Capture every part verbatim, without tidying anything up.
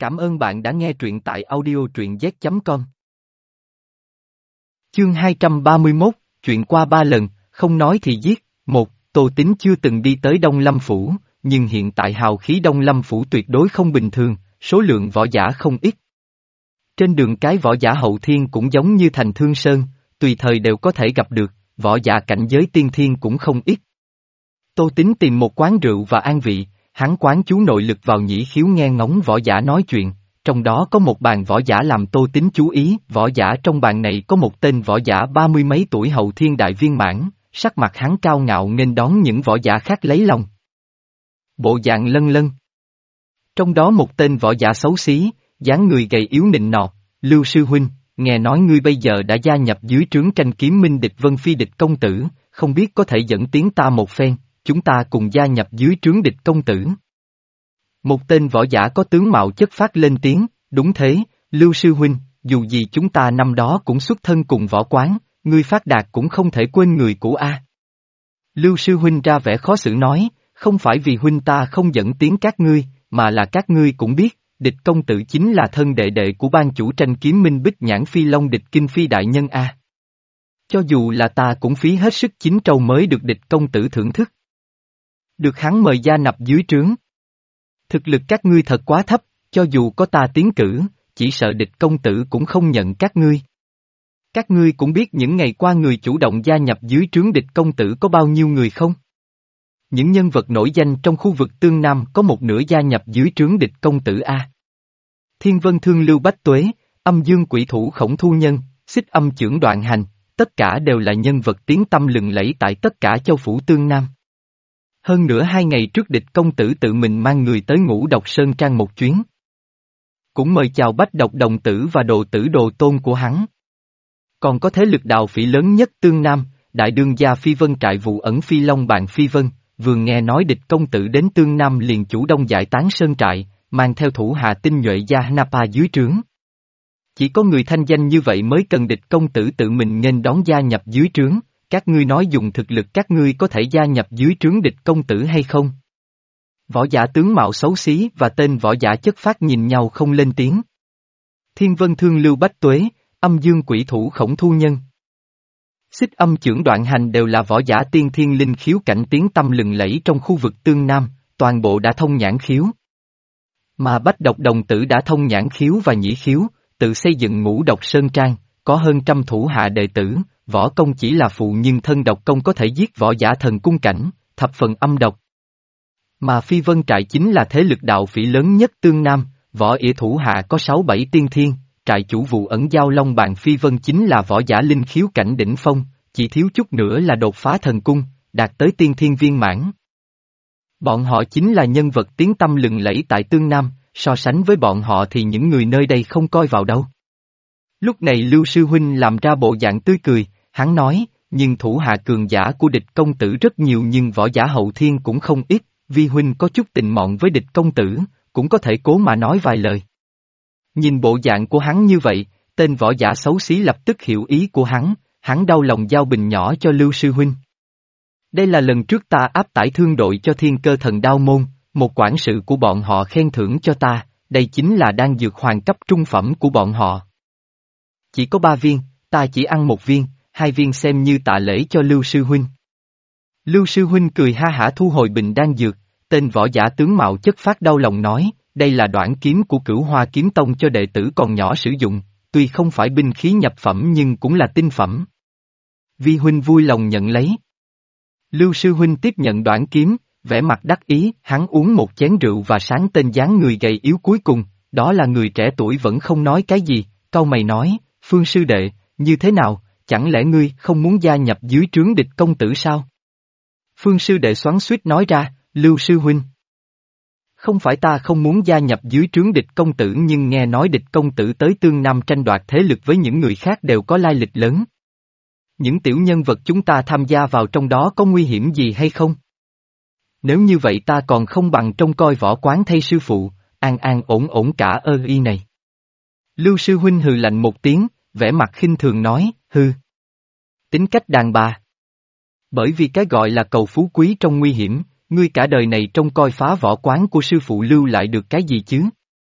Cảm ơn bạn đã nghe truyện tại audio truyện z chấm com. Chương hai trăm ba mươi mốt, chuyện qua ba lần, không nói thì giết. Một, Tô Tín chưa từng đi tới Đông Lâm Phủ, nhưng hiện tại hào khí Đông Lâm Phủ tuyệt đối không bình thường, số lượng võ giả không ít. Trên đường cái võ giả hậu thiên cũng giống như thành Thương Sơn, tùy thời đều có thể gặp được, võ giả cảnh giới tiên thiên cũng không ít. Tô Tín tìm một quán rượu và an vị, hắn quán chú nội lực vào nhĩ khiếu nghe ngóng võ giả nói chuyện, trong đó có một bàn võ giả làm Tô Tín chú ý, võ giả trong bàn này có một tên võ giả ba mươi mấy tuổi hậu thiên đại viên mãn, sắc mặt hắn cao ngạo nghênh đón những võ giả khác lấy lòng. Bộ dạng lân lân. Trong đó một tên võ giả xấu xí, dáng người gầy yếu nịnh nọt, Lưu sư huynh, nghe nói ngươi bây giờ đã gia nhập dưới trướng tranh kiếm minh địch Vân Phi địch công tử, không biết có thể dẫn tiếng ta một phen, chúng ta cùng gia nhập dưới trướng địch công tử. Một tên võ giả có tướng mạo chất phác lên tiếng, đúng thế, Lưu sư huynh, dù gì chúng ta năm đó cũng xuất thân cùng võ quán, ngươi phát đạt cũng không thể quên người của A. Lưu sư huynh ra vẻ khó xử nói, không phải vì huynh ta không dẫn tiếng các ngươi, mà là các ngươi cũng biết, địch công tử chính là thân đệ đệ của ban chủ tranh kiếm minh Bích Nhãn Phi Long địch Kinh Phi đại nhân A. Cho dù là ta cũng phí hết sức chín trâu mới được địch công tử thưởng thức. Được hắn mời gia nhập dưới trướng. Thực lực các ngươi thật quá thấp, cho dù có ta tiến cử, chỉ sợ địch công tử cũng không nhận các ngươi. Các ngươi cũng biết những ngày qua người chủ động gia nhập dưới trướng địch công tử có bao nhiêu người không? Những nhân vật nổi danh trong khu vực Tương Nam có một nửa gia nhập dưới trướng địch công tử A. Thiên Vân Thương Lưu Bách Tuế, Âm Dương Quỷ Thủ Khổng Thu Nhân, Xích Âm Chưởng Đoạn Hành, tất cả đều là nhân vật tiếng tăm lừng lẫy tại tất cả châu phủ Tương Nam. Hơn nữa hai ngày trước địch công tử tự mình mang người tới Ngũ Độc Sơn Trang một chuyến. Cũng mời chào Bách Độc Đồng Tử và đồ tử đồ tôn của hắn. Còn có thế lực đạo phỉ lớn nhất Tương Nam, đại đương gia Phi Vân trại vụ ẩn Phi Long bạn Phi Vân, vừa nghe nói địch công tử đến Tương Nam liền chủ động giải tán sơn trại, mang theo thủ hạ tinh nhuệ gia Napa dưới trướng. Chỉ có người thanh danh như vậy mới cần địch công tử tự mình nghênh đón gia nhập dưới trướng. Các ngươi nói dùng thực lực các ngươi có thể gia nhập dưới trướng địch công tử hay không? Võ giả tướng mạo xấu xí và tên võ giả chất phác nhìn nhau không lên tiếng. Thiên Vân Thương Lưu Bách Tuế, Âm Dương Quỷ Thủ Khổng Thu Nhân, Xích Âm Chưởng Đoạn Hành đều là võ giả tiên thiên linh khiếu cảnh tiếng tăm lừng lẫy trong khu vực Tương Nam, toàn bộ đã thông nhãn khiếu. Mà Bách Độc Đồng Tử đã thông nhãn khiếu và nhĩ khiếu, tự xây dựng Ngũ Độc Sơn Trang, có hơn trăm thủ hạ đệ tử. Võ công chỉ là phụ nhưng thân độc công có thể giết võ giả thần cung cảnh, thập phần âm độc. Mà Phi Vân trại chính là thế lực đạo phỉ lớn nhất Tương Nam, võ ỉa thủ hạ có sáu bảy tiên thiên, trại chủ vụ ẩn giao long bàn Phi Vân chính là võ giả linh khiếu cảnh đỉnh phong, chỉ thiếu chút nữa là đột phá thần cung, đạt tới tiên thiên viên mãn. Bọn họ chính là nhân vật tiếng tăm lừng lẫy tại Tương Nam, so sánh với bọn họ thì những người nơi đây không coi vào đâu. Lúc này Lưu Sư Huynh làm ra bộ dạng tươi cười, hắn nói, nhưng thủ hạ cường giả của địch công tử rất nhiều nhưng võ giả hậu thiên cũng không ít, Vi Huynh có chút tình mọn với địch công tử, cũng có thể cố mà nói vài lời. Nhìn bộ dạng của hắn như vậy, tên võ giả xấu xí lập tức hiểu ý của hắn, hắn đau lòng giao bình nhỏ cho Lưu Sư Huynh. Đây là lần trước ta áp tải thương đội cho Thiên Cơ Thần Đao Môn, một quản sự của bọn họ khen thưởng cho ta, đây chính là đan dược hoàng cấp trung phẩm của bọn họ. Chỉ có ba viên, ta chỉ ăn một viên, hai viên xem như tạ lễ cho Lưu Sư Huynh. Lưu Sư Huynh cười ha hả thu hồi bình đan dược, tên võ giả tướng mạo chất phác đau lòng nói, đây là đoản kiếm của Cửu Hoa Kiếm Tông cho đệ tử còn nhỏ sử dụng, tuy không phải binh khí nhập phẩm nhưng cũng là tinh phẩm. Vi Huynh vui lòng nhận lấy. Lưu Sư Huynh tiếp nhận đoản kiếm, vẻ mặt đắc ý, hắn uống một chén rượu và sáng tên dáng người gầy yếu cuối cùng, đó là người trẻ tuổi vẫn không nói cái gì, cau mày nói, Phương Sư Đệ, như thế nào? Chẳng lẽ ngươi không muốn gia nhập dưới trướng địch công tử sao? Phương Sư Đệ xoắn xuýt nói ra, Lưu Sư Huynh. Không phải ta không muốn gia nhập dưới trướng địch công tử nhưng nghe nói địch công tử tới Tương Nam tranh đoạt thế lực với những người khác đều có lai lịch lớn. Những tiểu nhân vật chúng ta tham gia vào trong đó có nguy hiểm gì hay không? Nếu như vậy ta còn không bằng trông coi võ quán thay sư phụ, an an ổn ổn cả ơ y này. Lưu Sư Huynh hừ lạnh một tiếng, vẻ mặt khinh thường nói, hư. Tính cách đàn bà. Bởi vì cái gọi là cầu phú quý trong nguy hiểm, ngươi cả đời này trông coi phá võ quán của sư phụ lưu lại được cái gì chứ?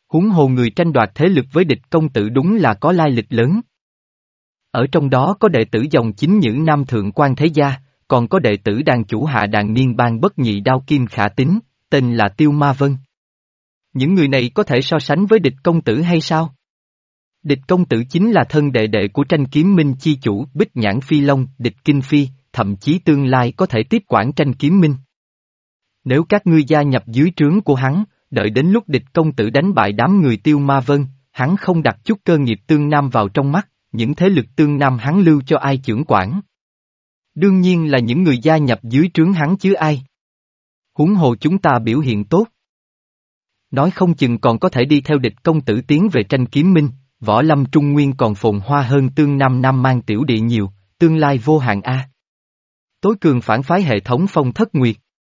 Huống hồ người tranh đoạt thế lực với địch công tử đúng là có lai lịch lớn. Ở trong đó có đệ tử dòng chính nhữ nam thượng quan thế gia, còn có đệ tử đàn chủ hạ đàn niên bang bất nhị đao kim khả tín, tên là Tiêu Ma Vân. Những người này có thể so sánh với địch công tử hay sao? Địch công tử chính là thân đệ đệ của tranh kiếm minh chi chủ Bích Nhãn Phi Long, địch Kinh Phi, thậm chí tương lai có thể tiếp quản tranh kiếm minh. Nếu các ngươi gia nhập dưới trướng của hắn, đợi đến lúc địch công tử đánh bại đám người Tiêu Ma Vân, hắn không đặt chút cơ nghiệp tương nam vào trong mắt, những thế lực tương nam hắn lưu cho ai chưởng quản. Đương nhiên là những người gia nhập dưới trướng hắn chứ ai. Huống hồ chúng ta biểu hiện tốt. Nói không chừng còn có thể đi theo địch công tử tiến về tranh kiếm minh, võ lâm trung nguyên còn phồn hoa hơn tương nam nam mang tiểu địa nhiều, tương lai vô hạn a. Tối cường phản phái hệ thống phong thất nguyệt.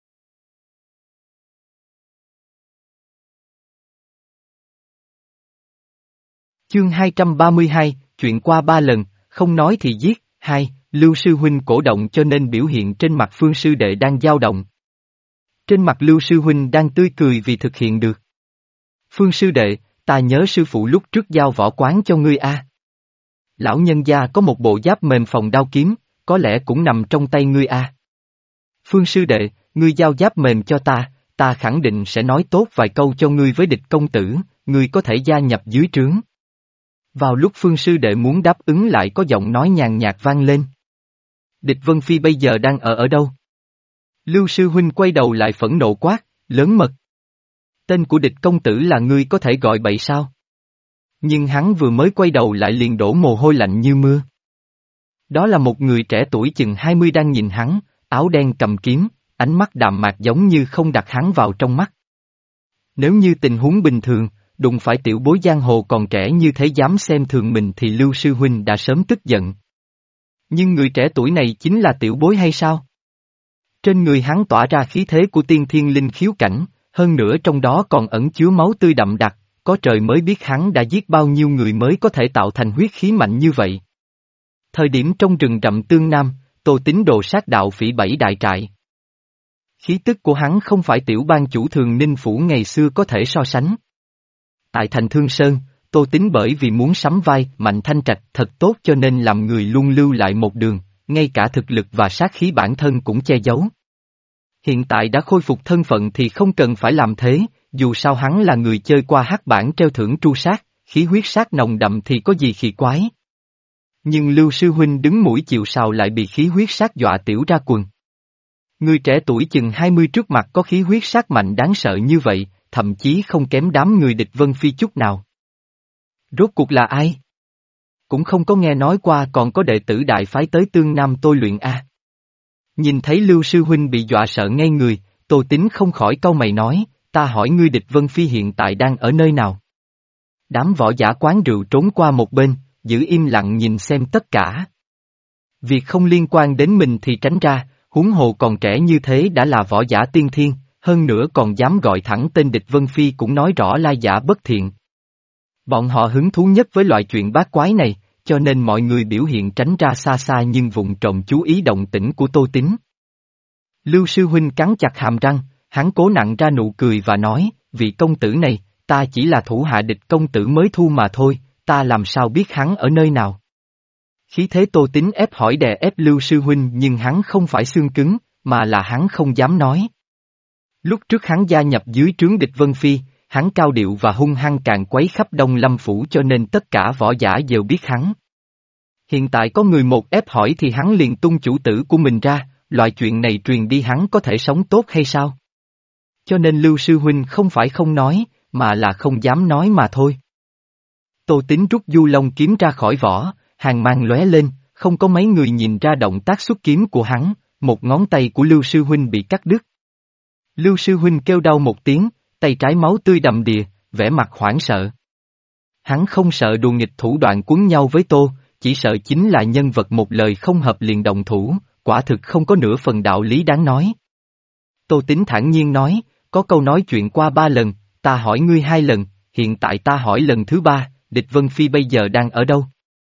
Chương hai trăm ba mươi hai, chuyện qua ba lần, không nói thì giết, hai, Lưu sư huynh cổ động cho nên biểu hiện trên mặt Phương sư đệ đang dao động. Trên mặt Lưu sư huynh đang tươi cười vì thực hiện được. Phương sư đệ, ta nhớ sư phụ lúc trước giao võ quán cho ngươi a. Lão nhân gia có một bộ giáp mềm phòng đao kiếm, có lẽ cũng nằm trong tay ngươi a. Phương sư đệ, ngươi giao giáp mềm cho ta, ta khẳng định sẽ nói tốt vài câu cho ngươi với địch công tử, ngươi có thể gia nhập dưới trướng. Vào lúc Phương sư đệ muốn đáp ứng lại có giọng nói nhàn nhạt vang lên. Địch Vân Phi bây giờ đang ở ở đâu? Lưu sư huynh quay đầu lại phẫn nộ quát, lớn mật. Tên của địch công tử là ngươi có thể gọi bậy sao? Nhưng hắn vừa mới quay đầu lại liền đổ mồ hôi lạnh như mưa. Đó là một người trẻ tuổi chừng hai mươi đang nhìn hắn, áo đen cầm kiếm, ánh mắt đạm mạc giống như không đặt hắn vào trong mắt. Nếu như tình huống bình thường, đụng phải tiểu bối giang hồ còn trẻ như thế dám xem thường mình thì Lưu sư huynh đã sớm tức giận. Nhưng người trẻ tuổi này chính là tiểu bối hay sao? Trên người hắn tỏa ra khí thế của tiên thiên linh khiếu cảnh, hơn nữa trong đó còn ẩn chứa máu tươi đậm đặc, có trời mới biết hắn đã giết bao nhiêu người mới có thể tạo thành huyết khí mạnh như vậy. Thời điểm trong rừng rậm tương nam, Tô Tín đồ sát đạo phỉ bảy đại trại. Khí tức của hắn không phải tiểu bang chủ thường Ninh Phủ ngày xưa có thể so sánh. Tại thành Thương Sơn, Tô Tín bởi vì muốn sắm vai Mạnh Thanh Trạch thật tốt cho nên làm người luôn lưu lại một đường, ngay cả thực lực và sát khí bản thân cũng che giấu. Hiện tại đã khôi phục thân phận thì không cần phải làm thế, dù sao hắn là người chơi qua hắc bản treo thưởng tru sát, khí huyết sát nồng đậm thì có gì kỳ quái. Nhưng Lưu sư huynh đứng mũi chịu sào lại bị khí huyết sát dọa tiểu ra quần. Người trẻ tuổi chừng hai mươi trước mặt có khí huyết sát mạnh đáng sợ như vậy, thậm chí không kém đám người địch Vân Phi chút nào. Rốt cuộc là ai? Cũng không có nghe nói qua còn có đệ tử đại phái tới tương nam tôi luyện a. Nhìn thấy Lưu sư huynh bị dọa sợ ngay người, Tô Tín không khỏi cau mày nói, ta hỏi ngươi địch Vân Phi hiện tại đang ở nơi nào? Đám võ giả quán rượu trốn qua một bên, giữ im lặng nhìn xem tất cả. Việc không liên quan đến mình thì tránh ra, huống hồ còn trẻ như thế đã là võ giả tiên thiên, hơn nữa còn dám gọi thẳng tên địch Vân Phi cũng nói rõ lai giả bất thiện. Bọn họ hứng thú nhất với loại chuyện bát quái này, cho nên mọi người biểu hiện tránh ra xa xa nhưng vụng trộm chú ý động tĩnh của Tô Tín. Lưu sư huynh cắn chặt hàm răng, hắn cố nặn ra nụ cười và nói, vị công tử này, ta chỉ là thủ hạ địch công tử mới thu mà thôi, ta làm sao biết hắn ở nơi nào. Khí thế Tô Tín ép hỏi đè ép Lưu sư huynh nhưng hắn không phải xương cứng, mà là hắn không dám nói. Lúc trước hắn gia nhập dưới trướng địch Vân Phi, hắn cao điệu và hung hăng càng quấy khắp Đông Lâm Phủ cho nên tất cả võ giả đều biết hắn. Hiện tại có người một ép hỏi thì hắn liền tung chủ tử của mình ra, loại chuyện này truyền đi hắn có thể sống tốt hay sao? Cho nên Lưu sư huynh không phải không nói, mà là không dám nói mà thôi. Tô Tín rút du long kiếm ra khỏi vỏ, hàng mang lóe lên, không có mấy người nhìn ra động tác xuất kiếm của hắn, một ngón tay của Lưu sư huynh bị cắt đứt. Lưu sư huynh kêu đau một tiếng, tay trái máu tươi đầm đìa, vẻ mặt hoảng sợ. Hắn không sợ đùa nghịch thủ đoạn quấn nhau với Tô, chỉ sợ chính là nhân vật một lời không hợp liền động thủ, quả thực không có nửa phần đạo lý đáng nói. Tô Tín thản nhiên nói, có câu nói chuyện qua ba lần, ta hỏi ngươi hai lần, hiện tại ta hỏi lần thứ ba, địch Vân Phi bây giờ đang ở đâu?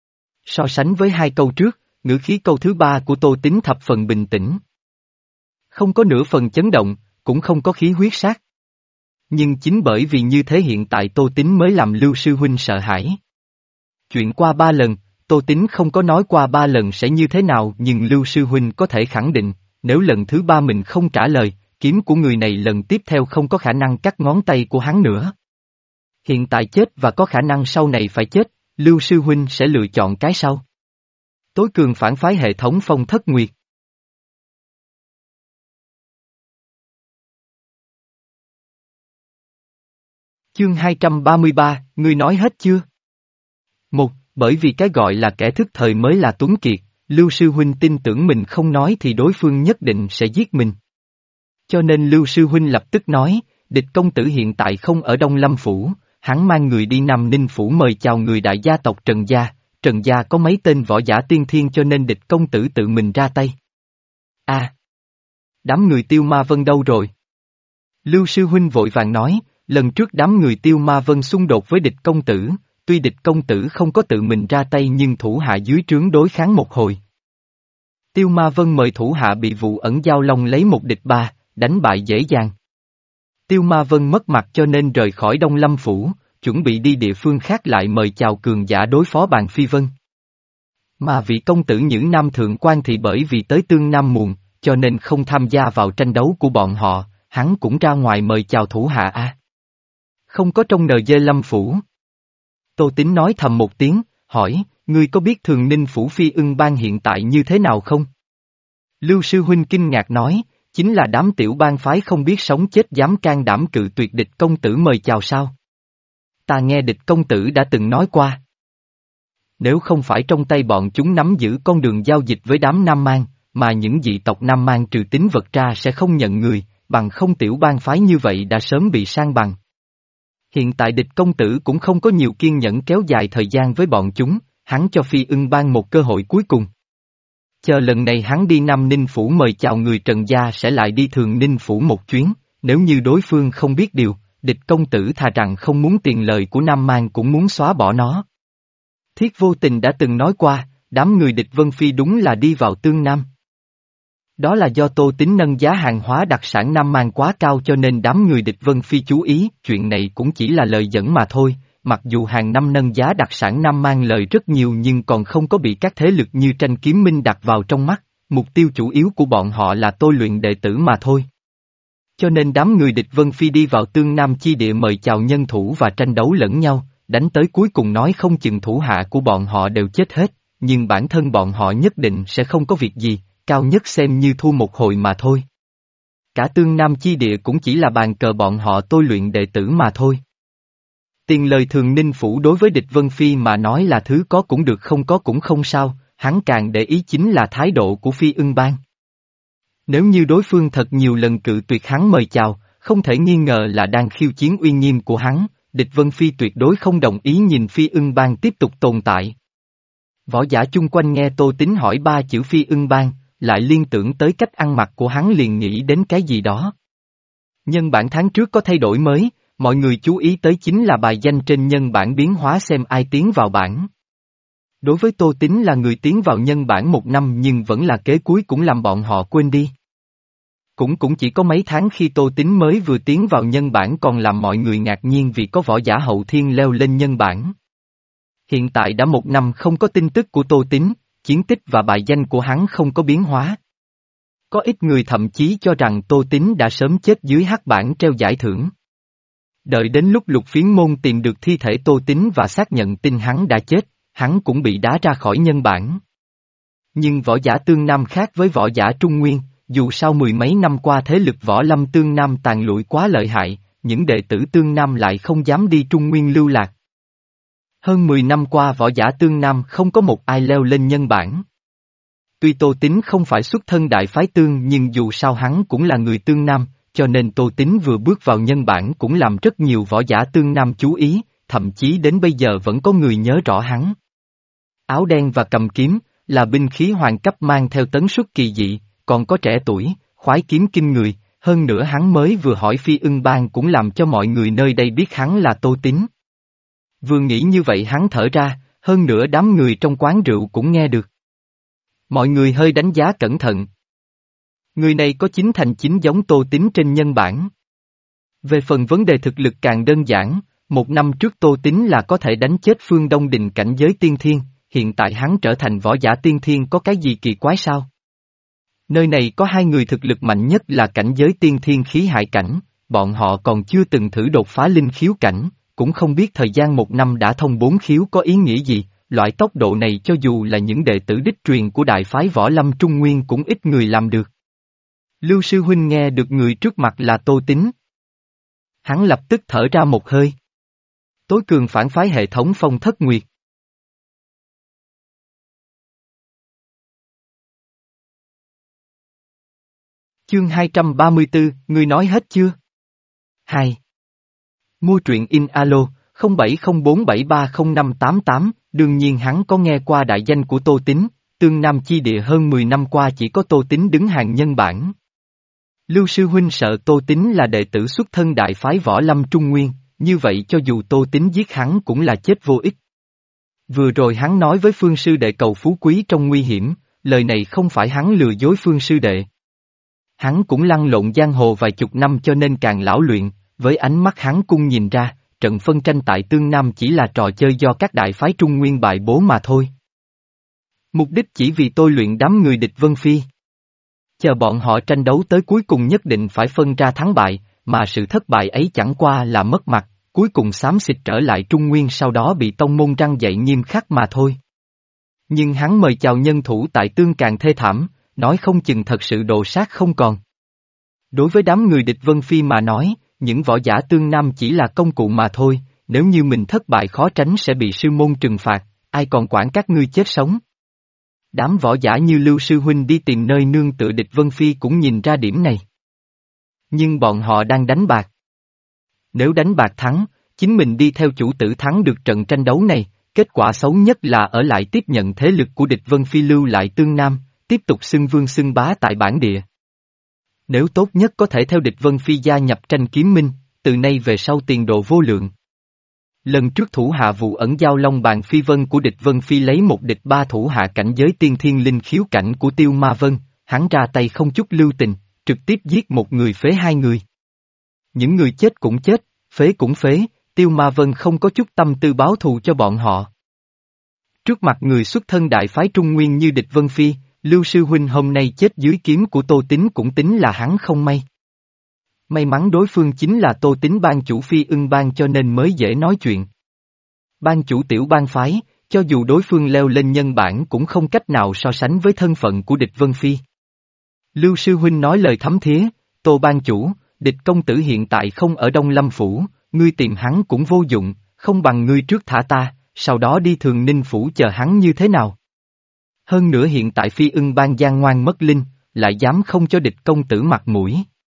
So sánh với hai câu trước, ngữ khí câu thứ ba của Tô Tín thập phần bình tĩnh. Không có nửa phần chấn động, cũng không có khí huyết sát. Nhưng chính bởi vì như thế hiện tại Tô Tín mới làm Lưu Sư Huynh sợ hãi. Chuyện qua ba lần, Tô Tín không có nói qua ba lần sẽ như thế nào nhưng Lưu Sư Huynh có thể khẳng định, nếu lần thứ ba mình không trả lời, kiếm của người này lần tiếp theo không có khả năng cắt ngón tay của hắn nữa. Hiện tại chết và có khả năng sau này phải chết, Lưu Sư Huynh sẽ lựa chọn cái sau. Tối cường phản phái hệ thống Phong Thất Nguyệt. Chương hai trăm ba mươi ba, ngươi nói hết chưa? Một, bởi vì cái gọi là kẻ thức thời mới là tuấn kiệt, Lưu Sư Huynh tin tưởng mình không nói thì đối phương nhất định sẽ giết mình. Cho nên Lưu Sư Huynh lập tức nói, địch công tử hiện tại không ở Đông Lâm Phủ, hắn mang người đi Nam Ninh Phủ mời chào người đại gia tộc Trần Gia, Trần Gia có mấy tên võ giả tiên thiên cho nên địch công tử tự mình ra tay. À! Đám người Tiêu Ma Vân đâu rồi? Lưu Sư Huynh vội vàng nói, lần trước đám người Tiêu Ma Vân xung đột với địch công tử, tuy địch công tử không có tự mình ra tay nhưng thủ hạ dưới trướng đối kháng một hồi. Tiêu Ma Vân mời thủ hạ bị vụ ẩn giao long lấy một địch ba, đánh bại dễ dàng. Tiêu Ma Vân mất mặt cho nên rời khỏi Đông Lâm Phủ, chuẩn bị đi địa phương khác lại mời chào cường giả đối phó Bàn Phi Vân. Mà vị công tử Nhữ Nam Thượng Quan thì bởi vì tới Tương Nam muộn, cho nên không tham gia vào tranh đấu của bọn họ, hắn cũng ra ngoài mời chào thủ hạ a. Không có trong nờ dê Lâm Phủ. Tô Tín nói thầm một tiếng, hỏi, ngươi có biết Thường Ninh Phủ Phi Ưng Bang hiện tại như thế nào không? Lưu Sư Huynh kinh ngạc nói, chính là đám tiểu bang phái không biết sống chết dám can đảm cự tuyệt địch công tử mời chào sao? Ta nghe địch công tử đã từng nói qua. Nếu không phải trong tay bọn chúng nắm giữ con đường giao dịch với đám Nam Mang, mà những dị tộc Nam Mang trừ tính vật ra sẽ không nhận người, bằng không tiểu bang phái như vậy đã sớm bị san bằng. Hiện tại địch công tử cũng không có nhiều kiên nhẫn kéo dài thời gian với bọn chúng, hắn cho Phi Ưng Bang một cơ hội cuối cùng. Chờ lần này hắn đi Nam Ninh Phủ mời chào người Trần Gia sẽ lại đi Thường Ninh Phủ một chuyến, nếu như đối phương không biết điều, địch công tử thà rằng không muốn tiền lời của Nam Mang cũng muốn xóa bỏ nó. Thiết Vô Tình đã từng nói qua, đám người địch Vân Phi đúng là đi vào Tương Nam. Đó là do Tô Tín nâng giá hàng hóa đặc sản Nam Mang quá cao cho nên đám người địch Vân Phi chú ý, chuyện này cũng chỉ là lời dẫn mà thôi, mặc dù hàng năm nâng giá đặc sản Nam Mang lời rất nhiều nhưng còn không có bị các thế lực như Tranh Kiếm Minh đặt vào trong mắt, mục tiêu chủ yếu của bọn họ là tôi luyện đệ tử mà thôi. Cho nên đám người địch Vân Phi đi vào Tương Nam chi địa mời chào nhân thủ và tranh đấu lẫn nhau, đánh tới cuối cùng nói không chừng thủ hạ của bọn họ đều chết hết, nhưng bản thân bọn họ nhất định sẽ không có việc gì, cao nhất xem như thua một hồi mà thôi. Cả Tương Nam chi địa cũng chỉ là bàn cờ bọn họ tôi luyện đệ tử mà thôi. Tiền lời Thường Ninh Phủ đối với địch Vân Phi mà nói là thứ có cũng được không có cũng không sao, hắn càng để ý chính là thái độ của Phi Ưng Bang. Nếu như đối phương thật nhiều lần cự tuyệt hắn mời chào, không thể nghi ngờ là đang khiêu chiến uy nghiêm của hắn, địch Vân Phi tuyệt đối không đồng ý nhìn Phi Ưng Bang tiếp tục tồn tại. Võ giả chung quanh nghe Tô Tín hỏi ba chữ Phi Ưng Bang, lại liên tưởng tới cách ăn mặc của hắn liền nghĩ đến cái gì đó. Nhân bản tháng trước có thay đổi mới, mọi người chú ý tới chính là bài danh trên nhân bản biến hóa xem ai tiến vào bản. Đối với Tô Tín là người tiến vào nhân bản một năm nhưng vẫn là kế cuối cũng làm bọn họ quên đi. Cũng cũng chỉ có mấy tháng khi Tô Tín mới vừa tiến vào nhân bản còn làm mọi người ngạc nhiên vì có võ giả hậu thiên leo lên nhân bản. Hiện tại đã một năm không có tin tức của Tô Tín, chiến tích và bài danh của hắn không có biến hóa. Có ít người thậm chí cho rằng Tô Tín đã sớm chết dưới hắc bản treo giải thưởng. Đợi đến lúc Lục Phiến Môn tìm được thi thể Tô Tín và xác nhận tin hắn đã chết, hắn cũng bị đá ra khỏi nhân bản. Nhưng võ giả Tương Nam khác với võ giả Trung Nguyên, dù sau mười mấy năm qua thế lực võ lâm Tương Nam tàn lụi quá lợi hại, những đệ tử Tương Nam lại không dám đi Trung Nguyên lưu lạc. Hơn mười năm qua võ giả Tương Nam không có một ai leo lên nhân bản. Tuy Tô Tín không phải xuất thân đại phái Tương nhưng dù sao hắn cũng là người Tương Nam, cho nên Tô Tín vừa bước vào nhân bản cũng làm rất nhiều võ giả Tương Nam chú ý, thậm chí đến bây giờ vẫn có người nhớ rõ hắn. Áo đen và cầm kiếm, là binh khí hoàng cấp mang theo tấn suất kỳ dị, còn có trẻ tuổi, khoái kiếm kinh người, hơn nữa hắn mới vừa hỏi Phi Ưng Bang cũng làm cho mọi người nơi đây biết hắn là Tô Tín. Vừa nghĩ như vậy hắn thở ra, hơn nữa đám người trong quán rượu cũng nghe được. Mọi người hơi đánh giá cẩn thận. Người này có chính thành chính giống Tô Tín trên nhân bản. Về phần vấn đề thực lực càng đơn giản, một năm trước Tô Tín là có thể đánh chết Phương Đông Đình cảnh giới tiên thiên, hiện tại hắn trở thành võ giả tiên thiên có cái gì kỳ quái sao? Nơi này có hai người thực lực mạnh nhất là cảnh giới tiên thiên khí hải cảnh, bọn họ còn chưa từng thử đột phá linh khiếu cảnh, cũng không biết thời gian một năm đã thông bốn khiếu có ý nghĩa gì, loại tốc độ này cho dù là những đệ tử đích truyền của đại phái võ lâm Trung Nguyên cũng ít người làm được. Lưu sư huynh nghe được người trước mặt là Tô Tín. Hắn lập tức thở ra một hơi. Tối cường phản phái hệ thống Phong Thất Nguyệt. Chương hai trăm ba mươi tư, ngươi nói hết chưa? hai. Mua truyện in alo, không bảy không bốn bảy ba không năm tám tám, đương nhiên hắn có nghe qua đại danh của Tô Tín, Tương Nam chi địa hơn mười năm qua chỉ có Tô Tín đứng hàng nhân bản. Lưu sư huynh sợ Tô Tín là đệ tử xuất thân đại phái võ lâm Trung Nguyên, như vậy cho dù Tô Tín giết hắn cũng là chết vô ích. Vừa rồi hắn nói với Phương sư đệ cầu phú quý trong nguy hiểm, lời này không phải hắn lừa dối Phương sư đệ. Hắn cũng lăn lộn giang hồ vài chục năm cho nên càng lão luyện, với ánh mắt hắn cung nhìn ra, trận phân tranh tại Tương Nam chỉ là trò chơi do các đại phái Trung Nguyên bài bố mà thôi. Mục đích chỉ vì tôi luyện đám người địch Vân Phi. Chờ bọn họ tranh đấu tới cuối cùng nhất định phải phân ra thắng bại, mà sự thất bại ấy chẳng qua là mất mặt, cuối cùng xám xịt trở lại Trung Nguyên sau đó bị tông môn răn dạy nghiêm khắc mà thôi. Nhưng hắn mời chào nhân thủ tại Tương càng thê thảm, nói không chừng thật sự đồ sát không còn. Đối với đám người địch Vân Phi mà nói, những võ giả Tương Nam chỉ là công cụ mà thôi, nếu như mình thất bại khó tránh sẽ bị sư môn trừng phạt, ai còn quản các ngươi chết sống. Đám võ giả như Lưu Sư Huynh đi tìm nơi nương tựa địch Vân Phi cũng nhìn ra điểm này. Nhưng bọn họ đang đánh bạc. Nếu đánh bạc thắng, chính mình đi theo chủ tử thắng được trận tranh đấu này, kết quả xấu nhất là ở lại tiếp nhận thế lực của địch Vân Phi lưu lại Tương Nam, tiếp tục xưng vương xưng bá tại bản địa. Nếu tốt nhất có thể theo địch Vân Phi gia nhập tranh kiếm minh, từ nay về sau tiền đồ vô lượng. Lần trước thủ hạ vụ ẩn giao long bàn phi vân của địch Vân Phi lấy một địch ba thủ hạ cảnh giới tiên thiên linh khiếu cảnh của Tiêu Ma Vân, hắn ra tay không chút lưu tình, trực tiếp giết một người phế hai người. Những người chết cũng chết, phế cũng phế, Tiêu Ma Vân không có chút tâm tư báo thù cho bọn họ. Trước mặt người xuất thân đại phái Trung Nguyên như địch Vân Phi, Lưu Sư Huynh hôm nay chết dưới kiếm của Tô Tín cũng tính là hắn không may. May mắn đối phương chính là Tô Tín ban chủ Phi Ưng Bang cho nên mới dễ nói chuyện. Ban chủ tiểu bang phái, cho dù đối phương leo lên nhân bản cũng không cách nào so sánh với thân phận của địch Vân Phi. Lưu Sư Huynh nói lời thấm thía, Tô ban chủ, địch công tử hiện tại không ở Đông Lâm Phủ, ngươi tìm hắn cũng vô dụng, không bằng ngươi trước thả ta, sau đó đi Thường Ninh Phủ chờ hắn như thế nào. Hơn nữa hiện tại Phi Ưng Bang gian ngoan mất linh, lại dám không cho địch công tử mặt mũi.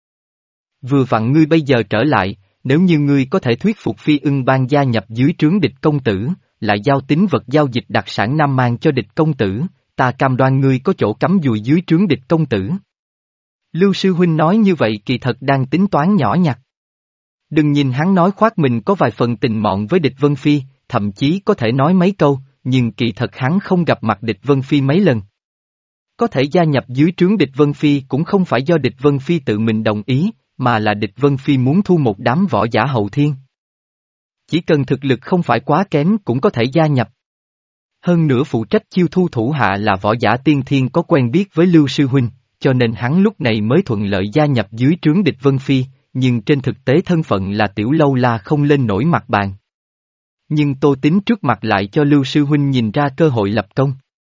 Vừa vặn ngươi bây giờ trở lại, nếu như ngươi có thể thuyết phục Phi Ưng Bang gia nhập dưới trướng địch công tử, lại giao tín vật giao dịch đặc sản Nam Mang cho địch công tử, ta cam đoan ngươi có chỗ cắm dùi dưới trướng địch công tử. Lưu Sư Huynh nói như vậy kỳ thật đang tính toán nhỏ nhặt. Đừng nhìn hắn nói khoác mình có vài phần tình mọn với địch Vân Phi, thậm chí có thể nói mấy câu, nhưng kỳ thật hắn không gặp mặt địch Vân Phi mấy lần. Có thể gia nhập dưới trướng địch Vân Phi cũng không phải do địch Vân Phi tự mình đồng ý, mà là địch Vân Phi muốn thu một đám võ giả hậu thiên. Chỉ cần thực lực không phải quá kém cũng có thể gia nhập. Hơn nữa phụ trách chiêu thu thủ hạ là võ giả tiên thiên có quen biết với Lưu Sư Huynh, cho nên hắn lúc này mới thuận lợi gia nhập dưới trướng địch Vân Phi, nhưng trên thực tế thân phận là tiểu lâu la không lên nổi mặt bàn. Nhưng Tô Tín trước mặt lại cho Lưu Sư Huynh nhìn ra cơ hội lập công.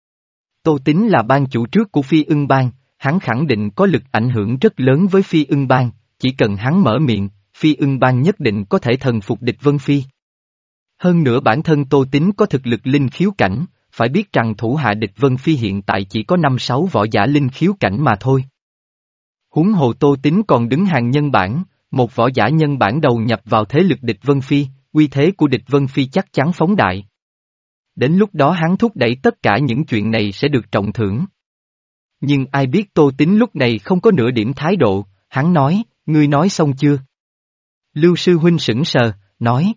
Tô Tín là ban chủ trước của Phi Ưng Bang, hắn khẳng định có lực ảnh hưởng rất lớn với Phi Ưng Bang, chỉ cần hắn mở miệng, Phi Ưng Bang nhất định có thể thần phục địch Vân Phi. Hơn nữa bản thân Tô Tín có thực lực linh khiếu cảnh, phải biết rằng thủ hạ địch Vân Phi hiện tại chỉ có năm sáu võ giả linh khiếu cảnh mà thôi. Huống hồ Tô Tín còn đứng hàng nhân bản, một võ giả nhân bản đầu nhập vào thế lực địch Vân Phi, uy thế của địch Vân Phi chắc chắn phóng đại. Đến lúc đó hắn thúc đẩy tất cả những chuyện này sẽ được trọng thưởng. Nhưng ai biết Tô Tín lúc này không có nửa điểm thái độ, hắn nói, ngươi nói xong chưa? Lưu Sư Huynh sững sờ, nói.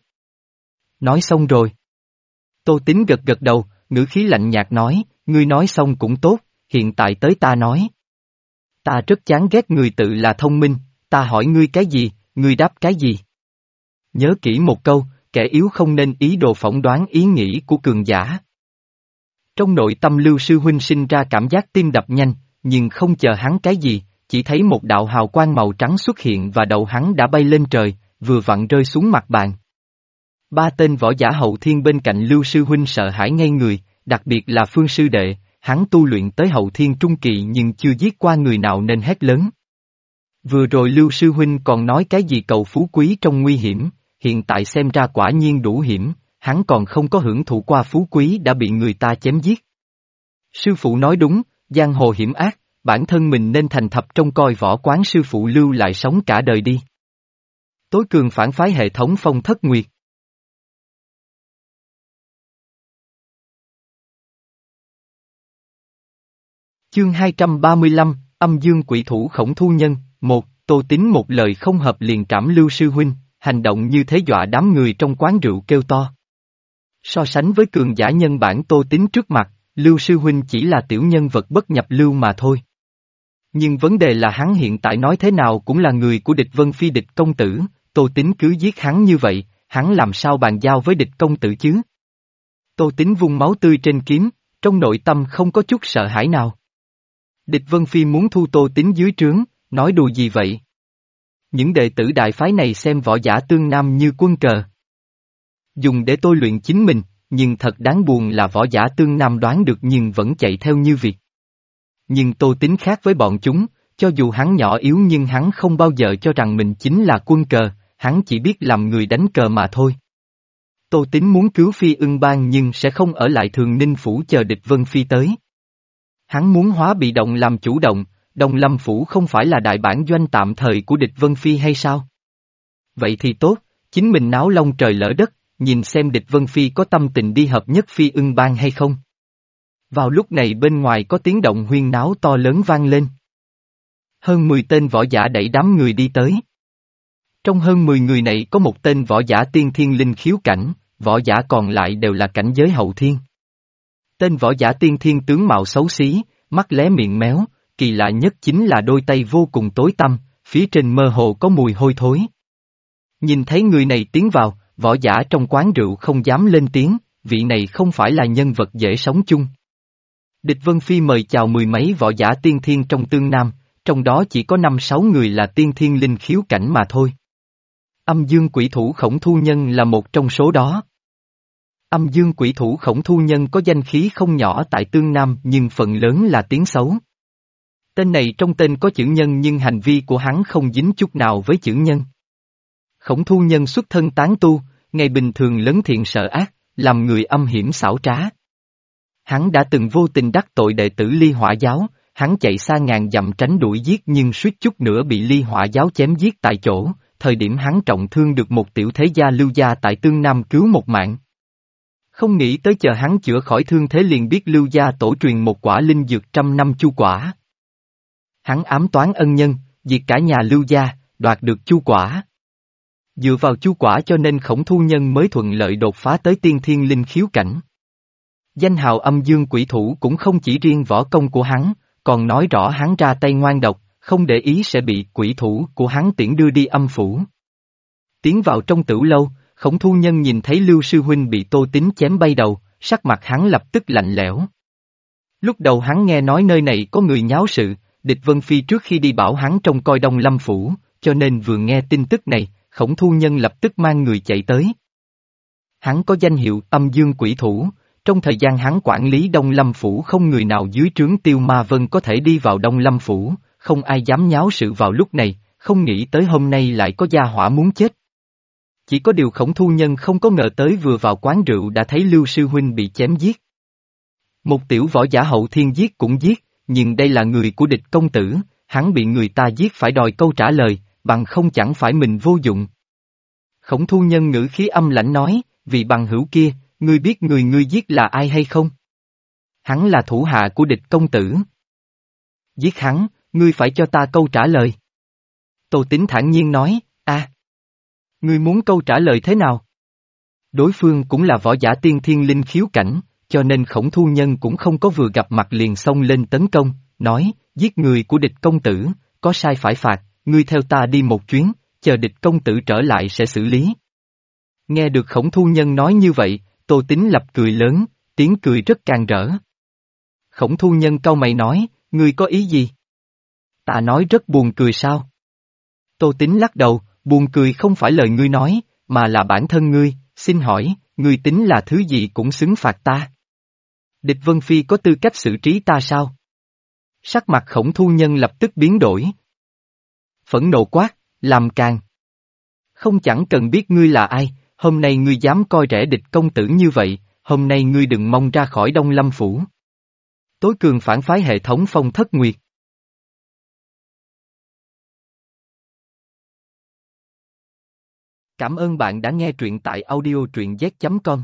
Nói xong rồi. Tô Tín gật gật đầu, ngữ khí lạnh nhạt nói, ngươi nói xong cũng tốt, hiện tại tới ta nói. Ta rất chán ghét người tự là thông minh, ta hỏi ngươi cái gì, ngươi đáp cái gì? Nhớ kỹ một câu, kẻ yếu không nên ý đồ phỏng đoán ý nghĩ của cường giả. Trong nội tâm Lưu sư huynh sinh ra cảm giác tim đập nhanh, nhưng không chờ hắn cái gì, chỉ thấy một đạo hào quang màu trắng xuất hiện và đầu hắn đã bay lên trời, vừa vặn rơi xuống mặt bàn. Ba tên võ giả hậu thiên bên cạnh Lưu sư huynh sợ hãi ngây người, đặc biệt là Phương sư đệ, hắn tu luyện tới hậu thiên trung kỳ nhưng chưa giết qua người nào nên hét lớn. Vừa rồi Lưu sư huynh còn nói cái gì cầu phú quý trong nguy hiểm, hiện tại xem ra quả nhiên đủ hiểm, hắn còn không có hưởng thụ qua phú quý đã bị người ta chém giết. Sư phụ nói đúng, giang hồ hiểm ác, bản thân mình nên thành thập trông coi võ quán sư phụ lưu lại sống cả đời đi. Tối cường phản phái hệ thống Phong Thất Nguyệt. Chương hai trăm ba mươi lăm, âm dương quỷ thủ Khổng Thu Nhân, một, Tô Tín một lời không hợp liền trảm Lưu sư huynh, hành động như thế dọa đám người trong quán rượu kêu to. So sánh với cường giả nhân bản Tô Tín trước mặt, Lưu sư huynh chỉ là tiểu nhân vật bất nhập lưu mà thôi. Nhưng vấn đề là hắn hiện tại nói thế nào cũng là người của địch Vân Phi địch công tử, Tô Tín cứ giết hắn như vậy, hắn làm sao bàn giao với địch công tử chứ? Tô Tín vung máu tươi trên kiếm, trong nội tâm không có chút sợ hãi nào. Địch Vân Phi muốn thu Tô Tín dưới trướng, nói đùa gì vậy? Những đệ tử đại phái này xem võ giả tương nam như quân cờ. Dùng để tôi luyện chính mình, nhưng thật đáng buồn là võ giả tương nam đoán được nhưng vẫn chạy theo như việc. Nhưng Tô Tín khác với bọn chúng, cho dù hắn nhỏ yếu nhưng hắn không bao giờ cho rằng mình chính là quân cờ, hắn chỉ biết làm người đánh cờ mà thôi. Tô Tín muốn cứu Phi Ưng Bang nhưng sẽ không ở lại Thường Ninh Phủ chờ địch Vân Phi tới. Hắn muốn hóa bị động làm chủ động, Đông Lâm Phủ không phải là đại bản doanh tạm thời của địch Vân Phi hay sao? Vậy thì tốt, chính mình náo lông trời lỡ đất, nhìn xem địch Vân Phi có tâm tình đi hợp nhất Phi Ưng Bang hay không. Vào lúc này bên ngoài có tiếng động huyên náo to lớn vang lên. Hơn mười tên võ giả đẩy đám người đi tới. Trong hơn mười người này có một tên võ giả tiên thiên linh khiếu cảnh, võ giả còn lại đều là cảnh giới hậu thiên. Tên võ giả tiên thiên tướng mạo xấu xí, mắt lé miệng méo, kỳ lạ nhất chính là đôi tay vô cùng tối tăm, phía trên mơ hồ có mùi hôi thối. Nhìn thấy người này tiến vào, võ giả trong quán rượu không dám lên tiếng, vị này không phải là nhân vật dễ sống chung. Địch Vân Phi mời chào mười mấy võ giả tiên thiên trong tương nam, trong đó chỉ có năm sáu người là tiên thiên linh khiếu cảnh mà thôi. Âm dương quỷ thủ Khổng Thu Nhân là một trong số đó. Âm dương quỷ thủ Khổng Thu Nhân có danh khí không nhỏ tại tương nam nhưng phần lớn là tiếng xấu. Tên này trong tên có chữ nhân nhưng hành vi của hắn không dính chút nào với chữ nhân. Khổng Thu Nhân xuất thân tán tu, ngày bình thường lấn thiện sợ ác, làm người âm hiểm xảo trá. Hắn đã từng vô tình đắc tội đệ tử Ly Hỏa Giáo, hắn chạy xa ngàn dặm tránh đuổi giết nhưng suýt chút nữa bị Ly Hỏa Giáo chém giết tại chỗ, thời điểm hắn trọng thương được một tiểu thế gia Lưu gia tại Tương Nam cứu một mạng. Không nghĩ tới chờ hắn chữa khỏi thương thế liền biết Lưu gia tổ truyền một quả linh dược trăm năm chu quả. Hắn ám toán ân nhân, diệt cả nhà Lưu gia, đoạt được chu quả. Dựa vào chu quả cho nên Khổng Thu Nhân mới thuận lợi đột phá tới tiên thiên linh khiếu cảnh. Danh hào âm dương quỷ thủ cũng không chỉ riêng võ công của hắn, còn nói rõ hắn ra tay ngoan độc, không để ý sẽ bị quỷ thủ của hắn tiễn đưa đi âm phủ. Tiến vào trong tửu lâu, Khổng Thu Nhân nhìn thấy Lưu sư huynh bị Tô Tín chém bay đầu, sắc mặt hắn lập tức lạnh lẽo. Lúc đầu hắn nghe nói nơi này có người nháo sự, địch Vân Phi trước khi đi bảo hắn trông coi Đông Lâm Phủ, cho nên vừa nghe tin tức này, Khổng Thu Nhân lập tức mang người chạy tới. Hắn có danh hiệu âm dương quỷ thủ, trong thời gian hắn quản lý Đông Lâm Phủ không người nào dưới trướng Tiêu Ma Vân có thể đi vào Đông Lâm Phủ, không ai dám nháo sự vào lúc này, không nghĩ tới hôm nay lại có gia hỏa muốn chết. Chỉ có điều Khổng Thu Nhân không có ngờ tới vừa vào quán rượu đã thấy Lưu sư huynh bị chém giết. Một tiểu võ giả hậu thiên giết cũng giết, nhưng đây là người của địch công tử, hắn bị người ta giết phải đòi câu trả lời, bằng không chẳng phải mình vô dụng. Khổng Thu Nhân ngữ khí âm lãnh nói, vì bằng hữu kia, ngươi biết người ngươi giết là ai hay không? Hắn là thủ hạ của địch công tử. Giết hắn, ngươi phải cho ta câu trả lời. Tô Tín thản nhiên nói, a, ngươi muốn câu trả lời thế nào? Đối phương cũng là võ giả tiên thiên linh khiếu cảnh, cho nên Khổng Thu Nhân cũng không có vừa gặp mặt liền xông lên tấn công, nói, giết người của địch công tử, có sai phải phạt, ngươi theo ta đi một chuyến, chờ địch công tử trở lại sẽ xử lý. Nghe được Khổng Thu Nhân nói như vậy, Tô Tín Lập cười lớn, tiếng cười rất càng rỡ. Khổng Thu Nhân cau mày nói, ngươi có ý gì? Ta nói rất buồn cười sao? Tô Tín lắc đầu, buồn cười không phải lời ngươi nói, mà là bản thân ngươi, xin hỏi, ngươi tính là thứ gì cũng xứng phạt ta. Địch Vân Phi có tư cách xử trí ta sao? Sắc mặt Khổng Thu Nhân lập tức biến đổi. Phẫn nộ quát, làm càng. Không chẳng cần biết ngươi là ai, hôm nay ngươi dám coi rẻ địch công tử như vậy, hôm nay ngươi đừng mong ra khỏi Đông Lâm Phủ. Tối cường phản phái hệ thống Phong Thất Nguyệt. Cảm ơn bạn đã nghe truyện tại audio truyện z chấm com.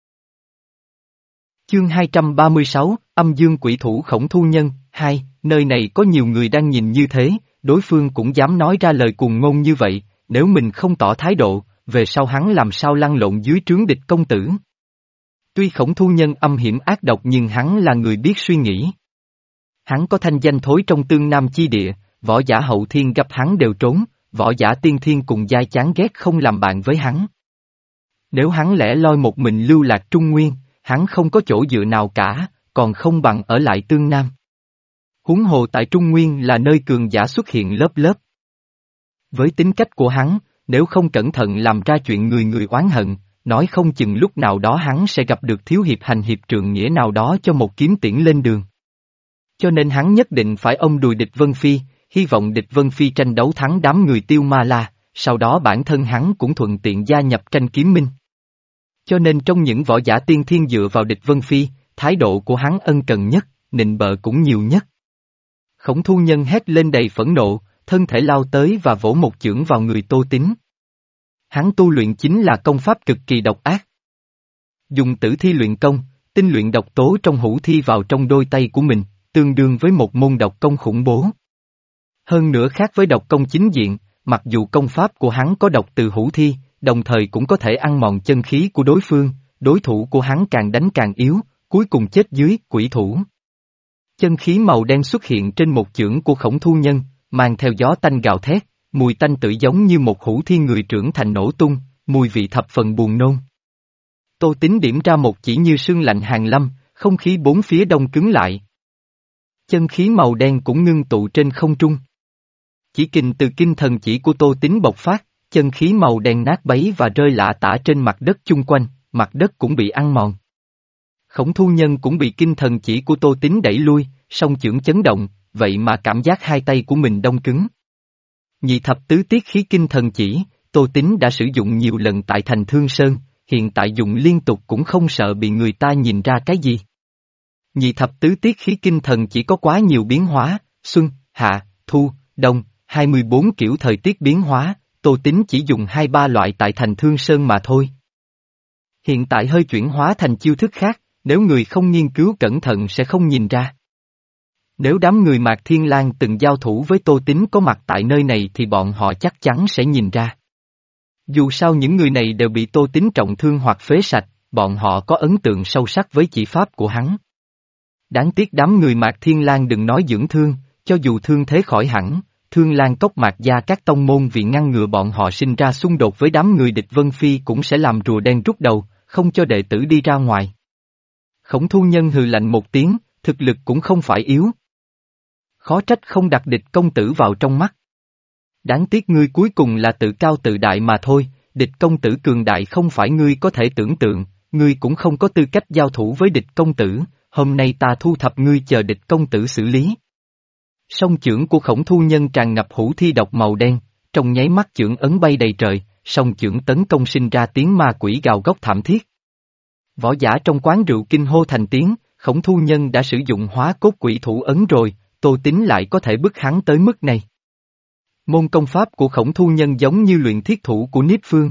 Chương hai trăm ba mươi sáu, Âm Dương Quỷ Thủ Khổng Thu Nhân, hai, nơi này có nhiều người đang nhìn như thế, đối phương cũng dám nói ra lời cuồng ngôn như vậy, nếu mình không tỏ thái độ, về sau hắn làm sao lăn lộn dưới trướng địch công tử. Tuy Khổng Thu Nhân âm hiểm ác độc nhưng hắn là người biết suy nghĩ. Hắn có thanh danh thối trong tương nam chi địa, võ giả hậu thiên gặp hắn đều trốn, võ giả tiên thiên cùng giai chán ghét không làm bạn với hắn. Nếu hắn lẻ loi một mình lưu lạc Trung Nguyên, hắn không có chỗ dựa nào cả, còn không bằng ở lại tương nam. Huống hồ tại Trung Nguyên là nơi cường giả xuất hiện lớp lớp. Với tính cách của hắn, nếu không cẩn thận làm ra chuyện người người oán hận, nói không chừng lúc nào đó hắn sẽ gặp được thiếu hiệp hành hiệp trượng nghĩa nào đó cho một kiếm tiễn lên đường. Cho nên hắn nhất định phải ôm đùi địch Vân Phi, hy vọng địch Vân Phi tranh đấu thắng đám người Tiêu Ma La, sau đó bản thân hắn cũng thuận tiện gia nhập tranh kiếm minh. Cho nên trong những võ giả tiên thiên dựa vào địch Vân Phi, thái độ của hắn ân cần nhất, nịnh bợ cũng nhiều nhất. Khổng Thu Nhân hét lên đầy phẫn nộ, thân thể lao tới và vỗ một chưởng vào người Tô Tín. Hắn tu luyện chính là công pháp cực kỳ độc ác. Dùng tử thi luyện công, tinh luyện độc tố trong hữu thi vào trong đôi tay của mình, tương đương với một môn độc công khủng bố. Hơn nữa khác với độc công chính diện, mặc dù công pháp của hắn có độc từ hữu thi, đồng thời cũng có thể ăn mòn chân khí của đối phương, đối thủ của hắn càng đánh càng yếu, cuối cùng chết dưới quỷ thủ. Chân khí màu đen xuất hiện trên một chưởng của Khổng Thu Nhân, mang theo gió tanh gào thét, mùi tanh tự giống như một hữu thi người trưởng thành nổ tung, mùi vị thập phần buồn nôn. Tô Tín điểm ra một chỉ như sương lạnh hàng lâm, không khí bốn phía đông cứng lại. Chân khí màu đen cũng ngưng tụ trên không trung. Chỉ kình từ kinh thần chỉ của Tô Tín bộc phát, chân khí màu đen nát bấy và rơi lả tả trên mặt đất chung quanh, mặt đất cũng bị ăn mòn. Khổng Thu Nhân cũng bị kinh thần chỉ của Tô Tín đẩy lui, song chưởng chấn động, vậy mà cảm giác hai tay của mình đông cứng. Nhị thập tứ tiết khí kinh thần chỉ, Tô Tín đã sử dụng nhiều lần tại thành Thương Sơn, hiện tại dùng liên tục cũng không sợ bị người ta nhìn ra cái gì. Nhị thập tứ tiết khí kinh thần chỉ có quá nhiều biến hóa, xuân, hạ, thu, đông, hai mươi bốn kiểu thời tiết biến hóa, Tô Tín chỉ dùng hai ba loại tại thành Thương Sơn mà thôi. Hiện tại hơi chuyển hóa thành chiêu thức khác, nếu người không nghiên cứu cẩn thận sẽ không nhìn ra. Nếu đám người Mạc Thiên Lang từng giao thủ với Tô Tín có mặt tại nơi này thì bọn họ chắc chắn sẽ nhìn ra. Dù sao những người này đều bị Tô Tín trọng thương hoặc phế sạch, bọn họ có ấn tượng sâu sắc với chỉ pháp của hắn. Đáng tiếc đám người Mạc Thiên Lang đừng nói dưỡng thương, cho dù thương thế khỏi hẳn, Thương Lang Cốc Mạc gia các tông môn vì ngăn ngừa bọn họ sinh ra xung đột với đám người địch Vân Phi cũng sẽ làm rùa đen rút đầu, không cho đệ tử đi ra ngoài. Khổng Thu Nhân hừ lạnh một tiếng, thực lực cũng không phải yếu. Khó trách không đặt địch công tử vào trong mắt. Đáng tiếc ngươi cuối cùng là tự cao tự đại mà thôi, địch công tử cường đại không phải ngươi có thể tưởng tượng, ngươi cũng không có tư cách giao thủ với địch công tử, hôm nay ta thu thập ngươi chờ địch công tử xử lý. Song chưởng của Khổng Thu Nhân tràn ngập hữu thi độc màu đen, trong nháy mắt chưởng ấn bay đầy trời, song chưởng tấn công sinh ra tiếng ma quỷ gào góc thảm thiết. Võ giả trong quán rượu kinh hô thành tiếng, Khổng Thu Nhân đã sử dụng hóa cốt quỷ thủ ấn rồi, Tô Tín lại có thể bức hắn tới mức này. Môn công pháp của Khổng Thu Nhân giống như luyện thiết thủ của Niết Phương.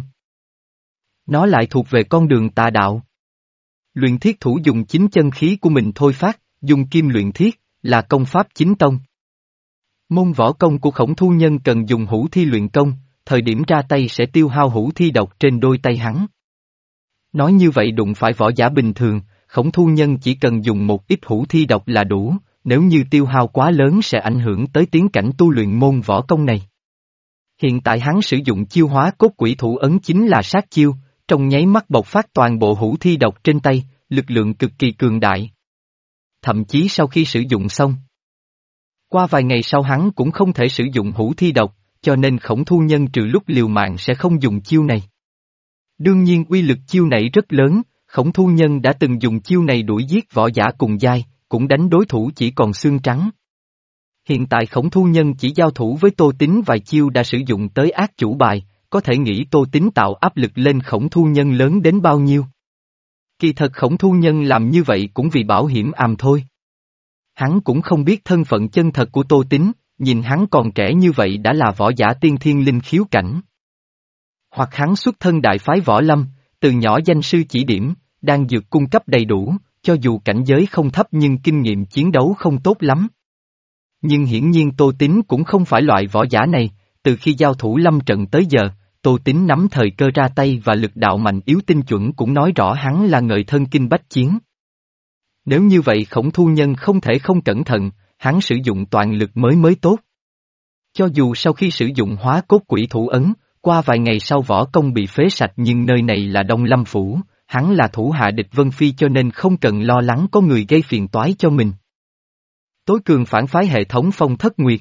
Nó lại thuộc về con đường tà đạo. Luyện thiết thủ dùng chính chân khí của mình thôi phát, dùng kim luyện thiết, là công pháp chính tông. Môn võ công của Khổng Thu Nhân cần dùng hữu thi luyện công, thời điểm ra tay sẽ tiêu hao hữu thi độc trên đôi tay hắn. Nói như vậy đụng phải võ giả bình thường, Khổng Thu Nhân chỉ cần dùng một ít hữu thi độc là đủ, nếu như tiêu hao quá lớn sẽ ảnh hưởng tới tiến cảnh tu luyện môn võ công này. Hiện tại hắn sử dụng chiêu hóa cốt quỷ thủ ấn chính là sát chiêu, trong nháy mắt bộc phát toàn bộ hữu thi độc trên tay, lực lượng cực kỳ cường đại. Thậm chí sau khi sử dụng xong, qua vài ngày sau hắn cũng không thể sử dụng hữu thi độc, cho nên Khổng Thu Nhân trừ lúc liều mạng sẽ không dùng chiêu này. Đương nhiên uy lực chiêu này rất lớn, Khổng Thu Nhân đã từng dùng chiêu này đuổi giết võ giả cùng giai, cũng đánh đối thủ chỉ còn xương trắng. Hiện tại Khổng Thu Nhân chỉ giao thủ với Tô Tín vài chiêu đã sử dụng tới ác chủ bài, có thể nghĩ Tô Tín tạo áp lực lên Khổng Thu Nhân lớn đến bao nhiêu. Kỳ thật Khổng Thu Nhân làm như vậy cũng vì bảo hiểm àm thôi. Hắn cũng không biết thân phận chân thật của Tô Tín, nhìn hắn còn trẻ như vậy đã là võ giả tiên thiên linh khiếu cảnh. Hoặc hắn xuất thân đại phái võ lâm, từ nhỏ danh sư chỉ điểm, đang dược cung cấp đầy đủ, cho dù cảnh giới không thấp nhưng kinh nghiệm chiến đấu không tốt lắm. Nhưng hiển nhiên Tô Tín cũng không phải loại võ giả này, từ khi giao thủ lâm trận tới giờ, Tô Tín nắm thời cơ ra tay và lực đạo mạnh yếu tinh chuẩn cũng nói rõ hắn là ngời thân kinh bách chiến. Nếu như vậy Khổng Thu Nhân không thể không cẩn thận, hắn sử dụng toàn lực mới mới tốt. Cho dù sau khi sử dụng hóa cốt quỷ thủ ấn, qua vài ngày sau võ công bị phế sạch nhưng nơi này là Đông Lâm Phủ, hắn là thủ hạ địch Vân Phi cho nên không cần lo lắng có người gây phiền toái cho mình. Tối cường phản phái hệ thống Phong Thất Nguyệt.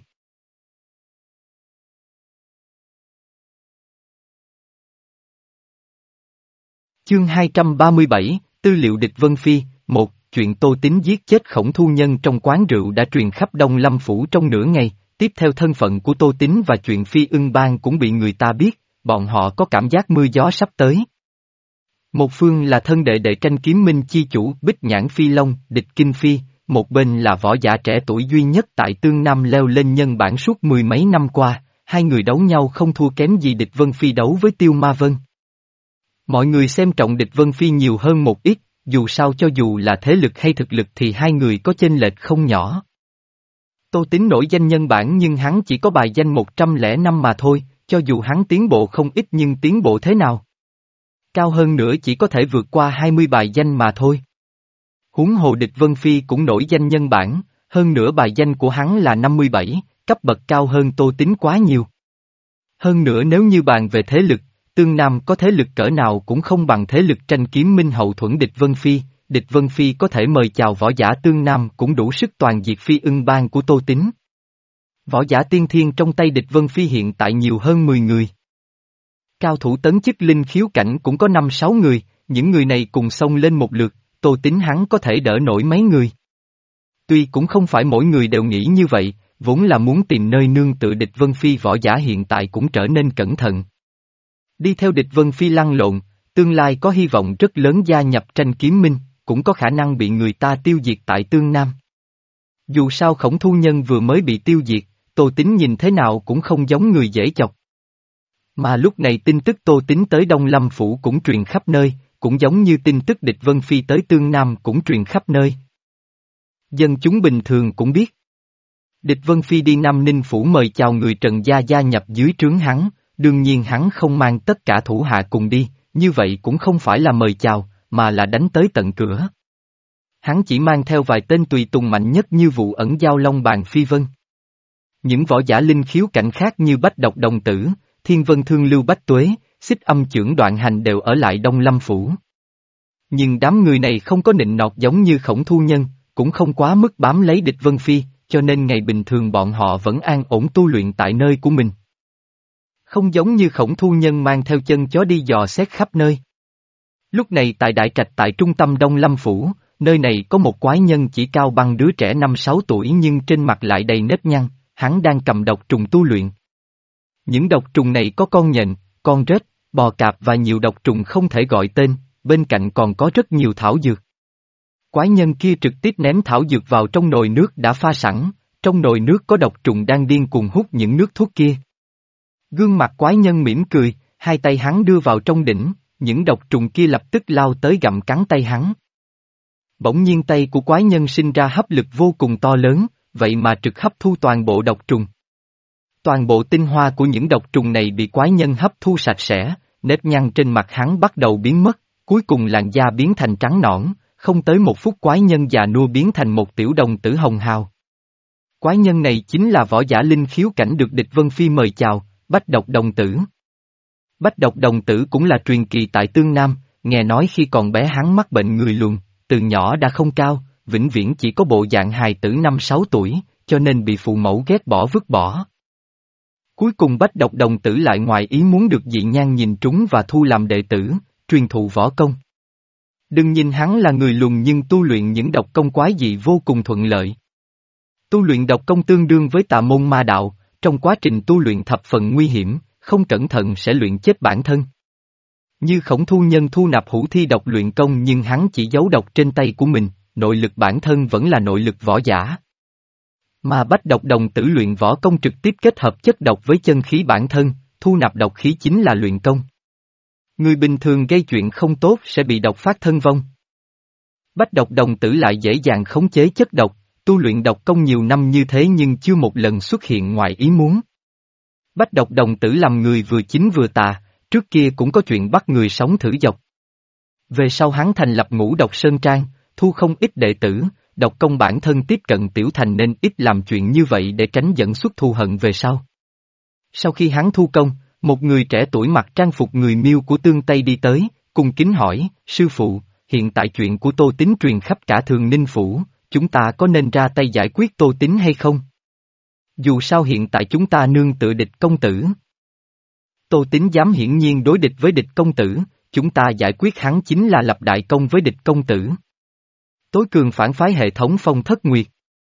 Chương hai trăm ba mươi bảy, Tư liệu địch Vân Phi, một, chuyện Tô Tín giết chết Khổng Thu Nhân trong quán rượu đã truyền khắp Đông Lâm Phủ trong nửa ngày, tiếp theo thân phận của Tô Tín và chuyện Phi Ưng Bang cũng bị người ta biết, bọn họ có cảm giác mưa gió sắp tới. Một phương là thân đệ đệ tranh kiếm minh chi chủ Bích Nhãn Phi Long, địch Kinh Phi, một bên là võ giả trẻ tuổi duy nhất tại Tương Nam leo lên nhân bản suốt mười mấy năm qua, hai người đấu nhau không thua kém gì địch Vân Phi đấu với Tiêu Ma Vân. Mọi người xem trọng địch Vân Phi nhiều hơn một ít, dù sao cho dù là thế lực hay thực lực thì hai người có chênh lệch không nhỏ. Tô Tín nổi danh nhân bản nhưng hắn chỉ có bài danh một trăm lẻ năm mà thôi, cho dù hắn tiến bộ không ít nhưng tiến bộ thế nào? Cao hơn nữa chỉ có thể vượt qua hai mươi bài danh mà thôi. Huống hồ địch Vân Phi cũng nổi danh nhân bản, hơn nữa bài danh của hắn là năm mươi bảy, cấp bậc cao hơn Tô Tín quá nhiều. Hơn nữa nếu như bàn về thế lực, Tương Nam có thế lực cỡ nào cũng không bằng thế lực tranh kiếm minh hậu thuẫn địch Vân Phi, địch Vân Phi có thể mời chào võ giả Tương Nam cũng đủ sức toàn diệt Phi Ưng Bang của Tô Tín. Võ giả tiên thiên trong tay địch Vân Phi hiện tại nhiều hơn mười người. Cao thủ tấn chức linh khiếu cảnh cũng có năm sáu người, những người này cùng xông lên một lượt, Tô Tín hắn có thể đỡ nổi mấy người. Tuy cũng không phải mỗi người đều nghĩ như vậy, vốn là muốn tìm nơi nương tựa địch Vân Phi võ giả hiện tại cũng trở nên cẩn thận. Đi theo địch Vân Phi lăn lộn, tương lai có hy vọng rất lớn gia nhập tranh kiếm minh, cũng có khả năng bị người ta tiêu diệt tại Tương Nam. Dù sao Khổng Thu Nhân vừa mới bị tiêu diệt, Tô Tín nhìn thế nào cũng không giống người dễ chọc. Mà lúc này tin tức Tô Tín tới Đông Lâm Phủ cũng truyền khắp nơi, cũng giống như tin tức địch Vân Phi tới Tương Nam cũng truyền khắp nơi. Dân chúng bình thường cũng biết. Địch Vân Phi đi Nam Ninh Phủ mời chào người Trần Gia gia nhập dưới trướng hắn, đương nhiên hắn không mang tất cả thủ hạ cùng đi, như vậy cũng không phải là mời chào, mà là đánh tới tận cửa. Hắn chỉ mang theo vài tên tùy tùng mạnh nhất như Vụ Ẩn Giao Long Bàn Phi Vân. Những võ giả linh khiếu cảnh khác như Bách Độc Đồng Tử, Thiên Vân Thương Lưu Bách Tuế, Xích Âm Chưởng Đoạn Hành đều ở lại Đông Lâm Phủ. Nhưng đám người này không có nịnh nọt giống như Khổng Thu Nhân, cũng không quá mức bám lấy địch Vân Phi, cho nên ngày bình thường bọn họ vẫn an ổn tu luyện tại nơi của mình. Không giống như Khổng Thu Nhân mang theo chân chó đi dò xét khắp nơi. Lúc này tại Đại Trạch tại trung tâm Đông Lâm Phủ, nơi này có một quái nhân chỉ cao bằng đứa trẻ năm sáu tuổi nhưng trên mặt lại đầy nếp nhăn, hắn đang cầm độc trùng tu luyện. Những độc trùng này có con nhện, con rết, bò cạp và nhiều độc trùng không thể gọi tên, bên cạnh còn có rất nhiều thảo dược. Quái nhân kia trực tiếp ném thảo dược vào trong nồi nước đã pha sẵn, trong nồi nước có độc trùng đang điên cuồng hút những nước thuốc kia. Gương mặt quái nhân mỉm cười, hai tay hắn đưa vào trong đỉnh, những độc trùng kia lập tức lao tới gặm cắn tay hắn. Bỗng nhiên tay của quái nhân sinh ra hấp lực vô cùng to lớn, vậy mà trực hấp thu toàn bộ độc trùng. Toàn bộ tinh hoa của những độc trùng này bị quái nhân hấp thu sạch sẽ, nếp nhăn trên mặt hắn bắt đầu biến mất, cuối cùng làn da biến thành trắng nõn, không tới một phút quái nhân già nua biến thành một tiểu đồng tử hồng hào. Quái nhân này chính là võ giả linh khiếu cảnh được địch Vân Phi mời chào, Bách độc đồng tử. Bách độc đồng tử cũng là truyền kỳ tại Tương Nam, nghe nói khi còn bé hắn mắc bệnh người lùn, từ nhỏ đã không cao, vĩnh viễn chỉ có bộ dạng hài tử năm sáu tuổi, cho nên bị phụ mẫu ghét bỏ vứt bỏ. Cuối cùng Bách độc đồng tử lại ngoài ý muốn được dị nhan nhìn trúng và thu làm đệ tử, truyền thụ võ công. Đừng nhìn hắn là người lùn nhưng tu luyện những độc công quái dị vô cùng thuận lợi. Tu luyện độc công tương đương với tà môn ma đạo, trong quá trình tu luyện thập phần nguy hiểm, không cẩn thận sẽ luyện chết bản thân. Như Khổng Thu Nhân thu nạp hữu thi độc luyện công nhưng hắn chỉ giấu độc trên tay của mình, nội lực bản thân vẫn là nội lực võ giả. Mà Bách độc đồng tử luyện võ công trực tiếp kết hợp chất độc với chân khí bản thân, thu nạp độc khí chính là luyện công. Người bình thường gây chuyện không tốt sẽ bị độc phát thân vong. Bách độc đồng tử lại dễ dàng khống chế chất độc, tu luyện độc công nhiều năm như thế nhưng chưa một lần xuất hiện ngoài ý muốn. Bách độc đồng tử làm người vừa chính vừa tà, trước kia cũng có chuyện bắt người sống thử dọc. Về sau hắn thành lập Ngũ Độc Sơn Trang, thu không ít đệ tử, độc công bản thân tiếp cận tiểu thành nên ít làm chuyện như vậy để tránh dẫn xuất thù hận về sau. Sau khi hắn thu công, một người trẻ tuổi mặc trang phục người Miêu của Tương Tây đi tới, cung kính hỏi, sư phụ, hiện tại chuyện của Tô Tín truyền khắp cả Thường Ninh Phủ, chúng ta có nên ra tay giải quyết Tô Tín hay không? Dù sao hiện tại chúng ta nương tựa địch công tử. Tô Tín dám hiển nhiên đối địch với địch công tử, chúng ta giải quyết hắn chính là lập đại công với địch công tử. Tối cường phản phái hệ thống Phong Thất Nguyệt.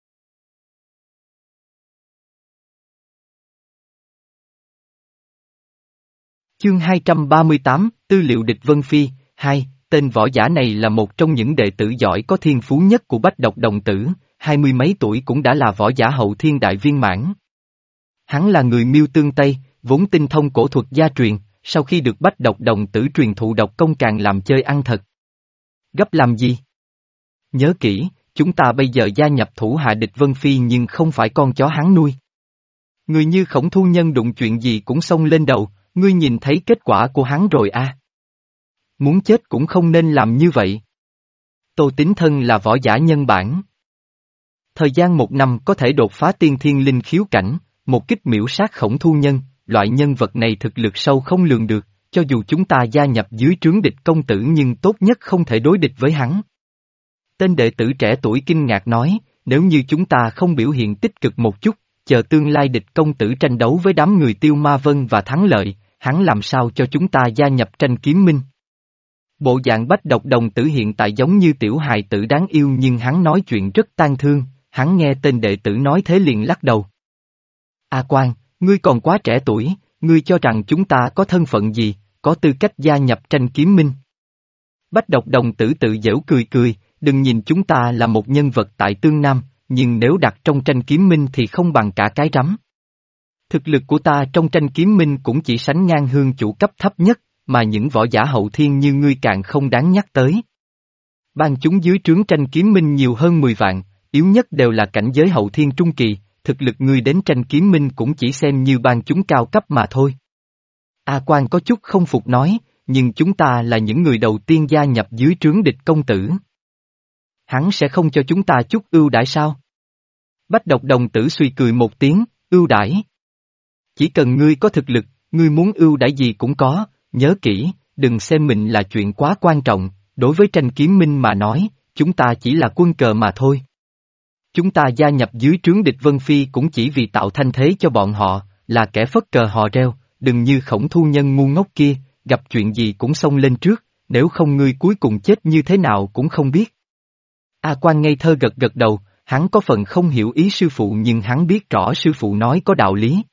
Chương hai trăm ba mươi tám, Tư liệu địch Vân Phi, hai, tên võ giả này là một trong những đệ tử giỏi có thiên phú nhất của Bách độc đồng tử, hai mươi mấy tuổi cũng đã là võ giả hậu thiên đại viên mãn. Hắn là người Miêu Tương Tây, vốn tinh thông cổ thuật gia truyền, sau khi được Bách độc đồng tử truyền thụ độc công càng làm chơi ăn thật. Gấp làm gì? Nhớ kỹ, chúng ta bây giờ gia nhập thủ hạ địch Vân Phi nhưng không phải con chó hắn nuôi. Người như Khổng Thu Nhân đụng chuyện gì cũng xông lên đầu, ngươi nhìn thấy kết quả của hắn rồi à? Muốn chết cũng không nên làm như vậy. Tô Tín thân là võ giả nhân bản. Thời gian một năm có thể đột phá tiên thiên linh khiếu cảnh, một kích miễu sát Khổng Thu Nhân, loại nhân vật này thực lực sâu không lường được, cho dù chúng ta gia nhập dưới trướng địch công tử nhưng tốt nhất không thể đối địch với hắn. Tên đệ tử trẻ tuổi kinh ngạc nói, nếu như chúng ta không biểu hiện tích cực một chút, chờ tương lai địch công tử tranh đấu với đám người Tiêu Ma Vân và thắng lợi, hắn làm sao cho chúng ta gia nhập tranh kiếm minh. Bộ dạng Bách độc đồng tử hiện tại giống như tiểu hài tử đáng yêu nhưng hắn nói chuyện rất tang thương, hắn nghe tên đệ tử nói thế liền lắc đầu. A Quang, ngươi còn quá trẻ tuổi, ngươi cho rằng chúng ta có thân phận gì, có tư cách gia nhập tranh kiếm minh. Bách độc đồng tử tự giễu cười cười, đừng nhìn chúng ta là một nhân vật tại Tương Nam, nhưng nếu đặt trong tranh kiếm minh thì không bằng cả cái rắm. Thực lực của ta trong tranh kiếm minh cũng chỉ sánh ngang hương chủ cấp thấp nhất, mà những võ giả hậu thiên như ngươi càng không đáng nhắc tới. Ban chúng dưới trướng tranh kiếm minh nhiều hơn mười vạn, yếu nhất đều là cảnh giới hậu thiên trung kỳ, thực lực ngươi đến tranh kiếm minh cũng chỉ xem như ban chúng cao cấp mà thôi. A Quang có chút không phục nói, nhưng chúng ta là những người đầu tiên gia nhập dưới trướng địch công tử. Hắn sẽ không cho chúng ta chút ưu đãi sao? Bách độc đồng tử suy cười một tiếng, ưu đãi. Chỉ cần ngươi có thực lực, ngươi muốn ưu đãi gì cũng có, nhớ kỹ, đừng xem mình là chuyện quá quan trọng, đối với tranh kiếm minh mà nói, chúng ta chỉ là quân cờ mà thôi. Chúng ta gia nhập dưới trướng địch Vân Phi cũng chỉ vì tạo thanh thế cho bọn họ, là kẻ phất cờ hò reo, đừng như Khổng Thu Nhân ngu ngốc kia, gặp chuyện gì cũng xông lên trước, nếu không ngươi cuối cùng chết như thế nào cũng không biết. A Quang ngây thơ gật gật đầu, hắn có phần không hiểu ý sư phụ nhưng hắn biết rõ sư phụ nói có đạo lý.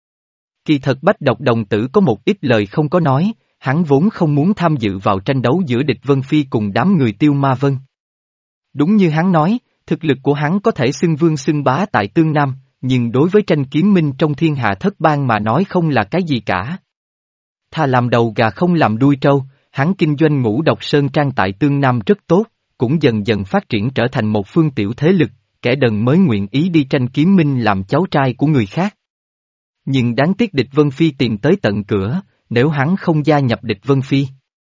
Kỳ thật Bách độc đồng tử có một ít lời không có nói, hắn vốn không muốn tham dự vào tranh đấu giữa địch Vân Phi cùng đám người Tiêu Ma Vân. Đúng như hắn nói, thực lực của hắn có thể xưng vương xưng bá tại Tương Nam, nhưng đối với tranh kiếm minh trong thiên hạ thất bang mà nói không là cái gì cả. Thà làm đầu gà không làm đuôi trâu, hắn kinh doanh Ngũ Độc Sơn Trang tại Tương Nam rất tốt, cũng dần dần phát triển trở thành một phương tiểu thế lực, kẻ đần mới nguyện ý đi tranh kiếm minh làm cháu trai của người khác. Nhưng đáng tiếc địch Vân Phi tìm tới tận cửa, nếu hắn không gia nhập địch Vân Phi,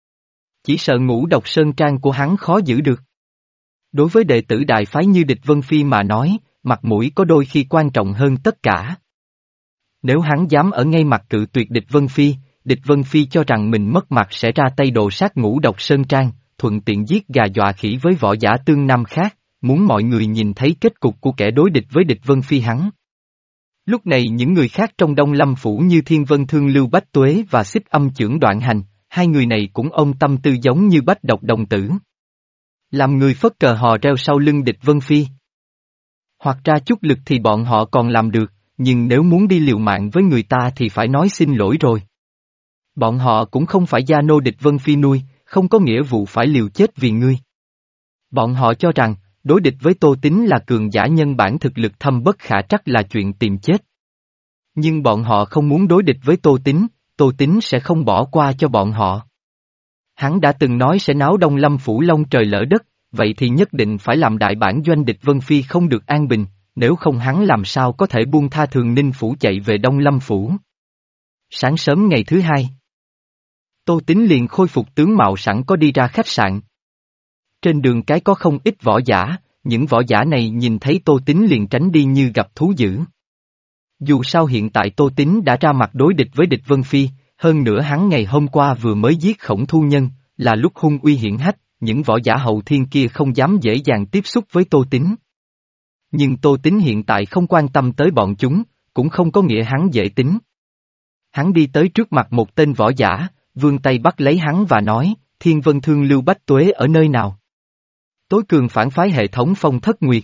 chỉ sợ Ngũ Độc Sơn Trang của hắn khó giữ được. Đối với đệ tử đại phái như địch Vân Phi mà nói, mặt mũi có đôi khi quan trọng hơn tất cả. Nếu hắn dám ở ngay mặt cự tuyệt địch Vân Phi, địch Vân Phi cho rằng mình mất mặt sẽ ra tay đồ sát Ngũ Độc Sơn Trang, thuận tiện giết gà dọa khỉ với võ giả tương nam khác, muốn mọi người nhìn thấy kết cục của kẻ đối địch với địch Vân Phi hắn. Lúc này những người khác trong Đông Lâm Phủ như Thiên Vân Thương Lưu Bách Tuế và Xích Âm Chưởng Đoạn Hành, hai người này cũng ôm tâm tư giống như Bách Độc Đồng Tử. Làm người phất cờ hò reo sau lưng địch Vân Phi. Hoặc ra chút lực thì bọn họ còn làm được, nhưng nếu muốn đi liều mạng với người ta thì phải nói xin lỗi rồi. Bọn họ cũng không phải gia nô địch Vân Phi nuôi, không có nghĩa vụ phải liều chết vì ngươi. Bọn họ cho rằng, đối địch với Tô Tín là cường giả nhân bản thực lực thâm bất khả trắc là chuyện tìm chết. Nhưng bọn họ không muốn đối địch với Tô Tín, Tô Tín sẽ không bỏ qua cho bọn họ. Hắn đã từng nói sẽ náo Đông Lâm Phủ long trời lỡ đất, vậy thì nhất định phải làm đại bản doanh địch Vân Phi không được an bình, nếu không hắn làm sao có thể buông tha Thường Ninh Phủ chạy về Đông Lâm Phủ. Sáng sớm ngày thứ hai, Tô Tín liền khôi phục tướng mạo sẵn có đi ra khách sạn. Trên đường cái có không ít võ giả, những võ giả này nhìn thấy Tô Tín liền tránh đi như gặp thú dữ. Dù sao hiện tại Tô Tín đã ra mặt đối địch với địch Vân Phi, hơn nữa hắn ngày hôm qua vừa mới giết Khổng Thu Nhân, là lúc hung uy hiển hách, những võ giả hậu thiên kia không dám dễ dàng tiếp xúc với Tô Tín. Nhưng Tô Tín hiện tại không quan tâm tới bọn chúng, cũng không có nghĩa hắn dễ tính. Hắn đi tới trước mặt một tên võ giả, vươn tay bắt lấy hắn và nói, Thiên Vân Thương Lưu Bách Tuế ở nơi nào? Tối cường phản phái hệ thống Phong Thất Nguyệt.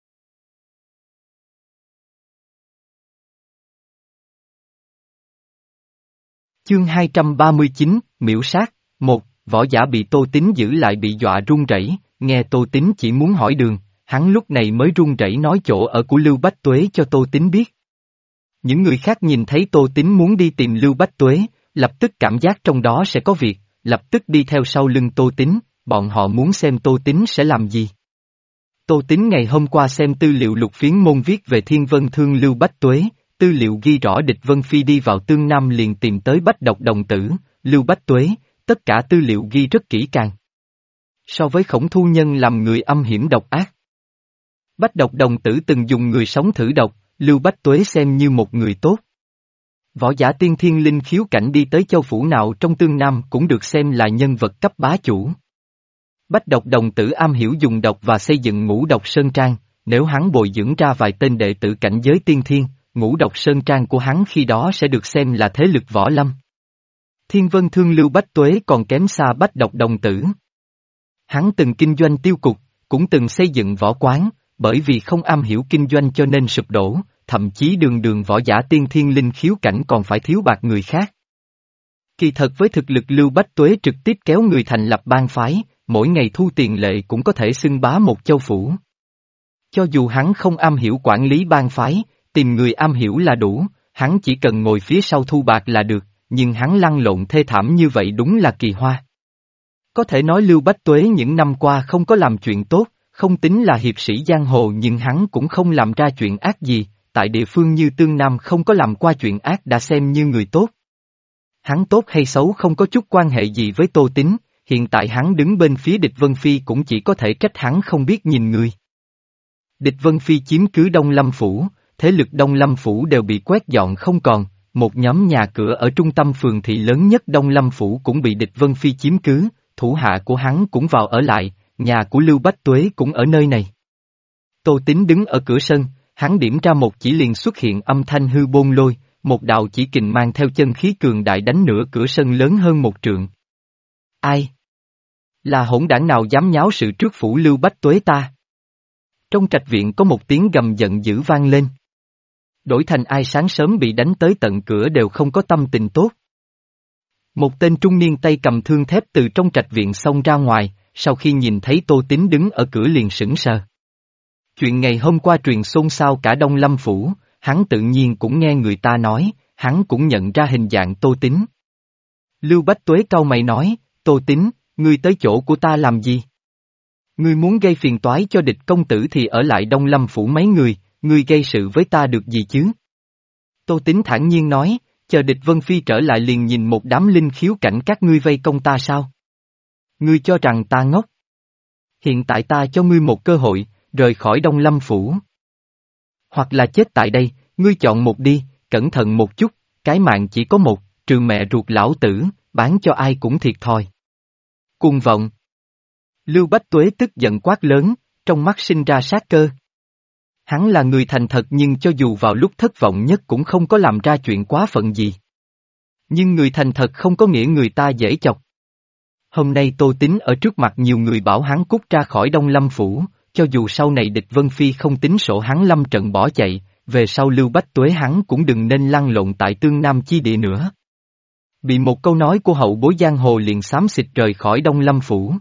Chương hai trăm ba mươi chín, Miễu Sát, một, võ giả bị Tô Tín giữ lại bị dọa run rẩy, nghe Tô Tín chỉ muốn hỏi đường, hắn lúc này mới run rẩy nói chỗ ở của Lưu Bách Tuế cho Tô Tín biết. Những người khác nhìn thấy Tô Tín muốn đi tìm Lưu Bách Tuế, lập tức cảm giác trong đó sẽ có việc, lập tức đi theo sau lưng Tô Tín, bọn họ muốn xem Tô Tín sẽ làm gì. Tô Tín ngày hôm qua xem tư liệu lục phiến môn viết về Thiên Vân Thương Lưu Bách Tuế, tư liệu ghi rõ địch Vân Phi đi vào Tương Nam liền tìm tới Bách Độc Đồng Tử, Lưu Bách Tuế, tất cả tư liệu ghi rất kỹ càng. So với Khổng Thu Nhân làm người âm hiểm độc ác, Bách Độc Đồng Tử từng dùng người sống thử độc, Lưu Bách Tuế xem như một người tốt. Võ giả tiên thiên linh khiếu cảnh đi tới châu phủ nào trong Tương Nam cũng được xem là nhân vật cấp bá chủ. Bách Độc Đồng Tử am hiểu dùng độc và xây dựng Ngũ Độc Sơn Trang, nếu hắn bồi dưỡng ra vài tên đệ tử cảnh giới tiên thiên, Ngũ Độc Sơn Trang của hắn khi đó sẽ được xem là thế lực võ lâm. Thiên Vân Thương Lưu Bách Tuế còn kém xa Bách Độc Đồng Tử. Hắn từng kinh doanh tiêu cục, cũng từng xây dựng võ quán, bởi vì không am hiểu kinh doanh cho nên sụp đổ, thậm chí đường đường võ giả tiên thiên linh khiếu cảnh còn phải thiếu bạc người khác. Kỳ thật với thực lực Lưu Bách Tuế trực tiếp kéo người thành lập bang phái, mỗi ngày thu tiền lệ cũng có thể xưng bá một châu phủ. Cho dù hắn không am hiểu quản lý bang phái, tìm người am hiểu là đủ, hắn chỉ cần ngồi phía sau thu bạc là được, nhưng hắn lăn lộn thê thảm như vậy đúng là kỳ hoa. Có thể nói Lưu Bách Tuế những năm qua không có làm chuyện tốt, không tính là hiệp sĩ giang hồ nhưng hắn cũng không làm ra chuyện ác gì, tại địa phương như Tương Nam không có làm qua chuyện ác đã xem như người tốt. Hắn tốt hay xấu không có chút quan hệ gì với Tô Tín, hiện tại hắn đứng bên phía địch Vân Phi cũng chỉ có thể trách hắn không biết nhìn người. Địch Vân Phi chiếm cứ Đông Lâm Phủ, thế lực Đông Lâm Phủ đều bị quét dọn không còn, một nhóm nhà cửa ở trung tâm phường thị lớn nhất Đông Lâm Phủ cũng bị địch Vân Phi chiếm cứ, thủ hạ của hắn cũng vào ở lại, nhà của Lưu Bách Tuế cũng ở nơi này. Tô Tín đứng ở cửa sân, hắn điểm ra một chỉ liền xuất hiện âm thanh hư bôn lôi, một đạo chỉ kình mang theo chân khí cường đại đánh nửa cửa sân lớn hơn một trượng. Ai? Là hỗn đảng nào dám nháo sự trước phủ Lưu Bách Tuế ta? Trong trạch viện có một tiếng gầm giận dữ vang lên. Đổi thành ai sáng sớm bị đánh tới tận cửa đều không có tâm tình tốt. Một tên trung niên tay cầm thương thép từ trong trạch viện xông ra ngoài, sau khi nhìn thấy Tô Tín đứng ở cửa liền sững sờ. Chuyện ngày hôm qua truyền xôn xao cả Đông Lâm Phủ, hắn tự nhiên cũng nghe người ta nói, hắn cũng nhận ra hình dạng Tô Tín. Lưu Bách Tuế cau mày nói, Tô Tín, ngươi tới chỗ của ta làm gì? Ngươi muốn gây phiền toái cho địch công tử thì ở lại Đông Lâm Phủ mấy người, ngươi gây sự với ta được gì chứ? Tô Tín thản nhiên nói, chờ địch Vân Phi trở lại liền nhìn một đám linh khiếu cảnh các ngươi vây công ta sao? Ngươi cho rằng ta ngốc? Hiện tại ta cho ngươi một cơ hội, rời khỏi Đông Lâm Phủ. Hoặc là chết tại đây, ngươi chọn một đi, cẩn thận một chút, cái mạng chỉ có một, trừ mẹ ruột lão tử, bán cho ai cũng thiệt thòi. Cuồng vọng. Lưu Bách Tuế tức giận quát lớn, trong mắt sinh ra sát cơ. Hắn là người thành thật nhưng cho dù vào lúc thất vọng nhất cũng không có làm ra chuyện quá phận gì. Nhưng người thành thật không có nghĩa người ta dễ chọc. Hôm nay Tô Tín ở trước mặt nhiều người bảo hắn cút ra khỏi Đông Lâm Phủ, cho dù sau này địch Vân Phi không tính sổ hắn lâm trận bỏ chạy, về sau Lưu Bách Tuế hắn cũng đừng nên lăn lộn tại Tương Nam chi địa nữa. Bị một câu nói của hậu bối giang hồ liền xám xịt rời khỏi Đông Lâm Phủ.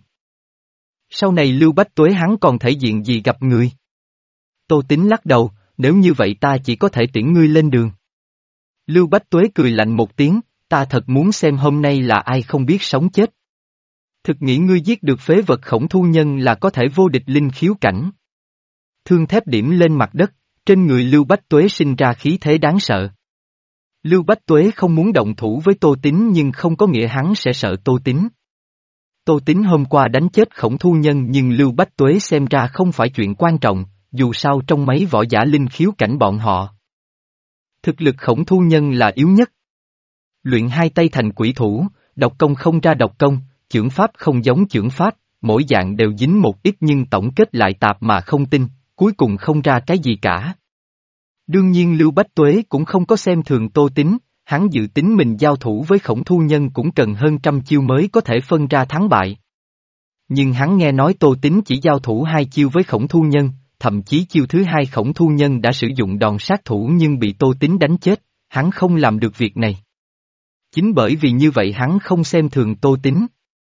Sau này Lưu Bách Tuế hắn còn thể diện gì gặp người? Tô Tín lắc đầu, nếu như vậy ta chỉ có thể tiễn ngươi lên đường. Lưu Bách Tuế cười lạnh một tiếng, ta thật muốn xem hôm nay là ai không biết sống chết. Thực nghĩ ngươi giết được phế vật Khổng Thu Nhân là có thể vô địch linh khiếu cảnh. Thương thép điểm lên mặt đất, trên người Lưu Bách Tuế sinh ra khí thế đáng sợ. Lưu Bách Tuế không muốn động thủ với Tô Tín nhưng không có nghĩa hắn sẽ sợ Tô Tín. Tô Tín hôm qua đánh chết Khổng Thu Nhân nhưng Lưu Bách Tuế xem ra không phải chuyện quan trọng, dù sao trong mấy võ giả linh khiếu cảnh bọn họ. Thực lực Khổng Thu Nhân là yếu nhất. Luyện hai tay thành quỷ thủ, độc công không ra độc công, chưởng pháp không giống chưởng pháp, mỗi dạng đều dính một ít nhưng tổng kết lại tạp mà không tinh, cuối cùng không ra cái gì cả. Đương nhiên Lưu Bách Tuế cũng không có xem thường Tô Tín, hắn dự tính mình giao thủ với Khổng Thu Nhân cũng cần hơn trăm chiêu mới có thể phân ra thắng bại. Nhưng hắn nghe nói Tô Tín chỉ giao thủ hai chiêu với Khổng Thu Nhân, thậm chí chiêu thứ hai Khổng Thu Nhân đã sử dụng đòn sát thủ nhưng bị Tô Tín đánh chết, hắn không làm được việc này. Chính bởi vì như vậy hắn không xem thường Tô Tín.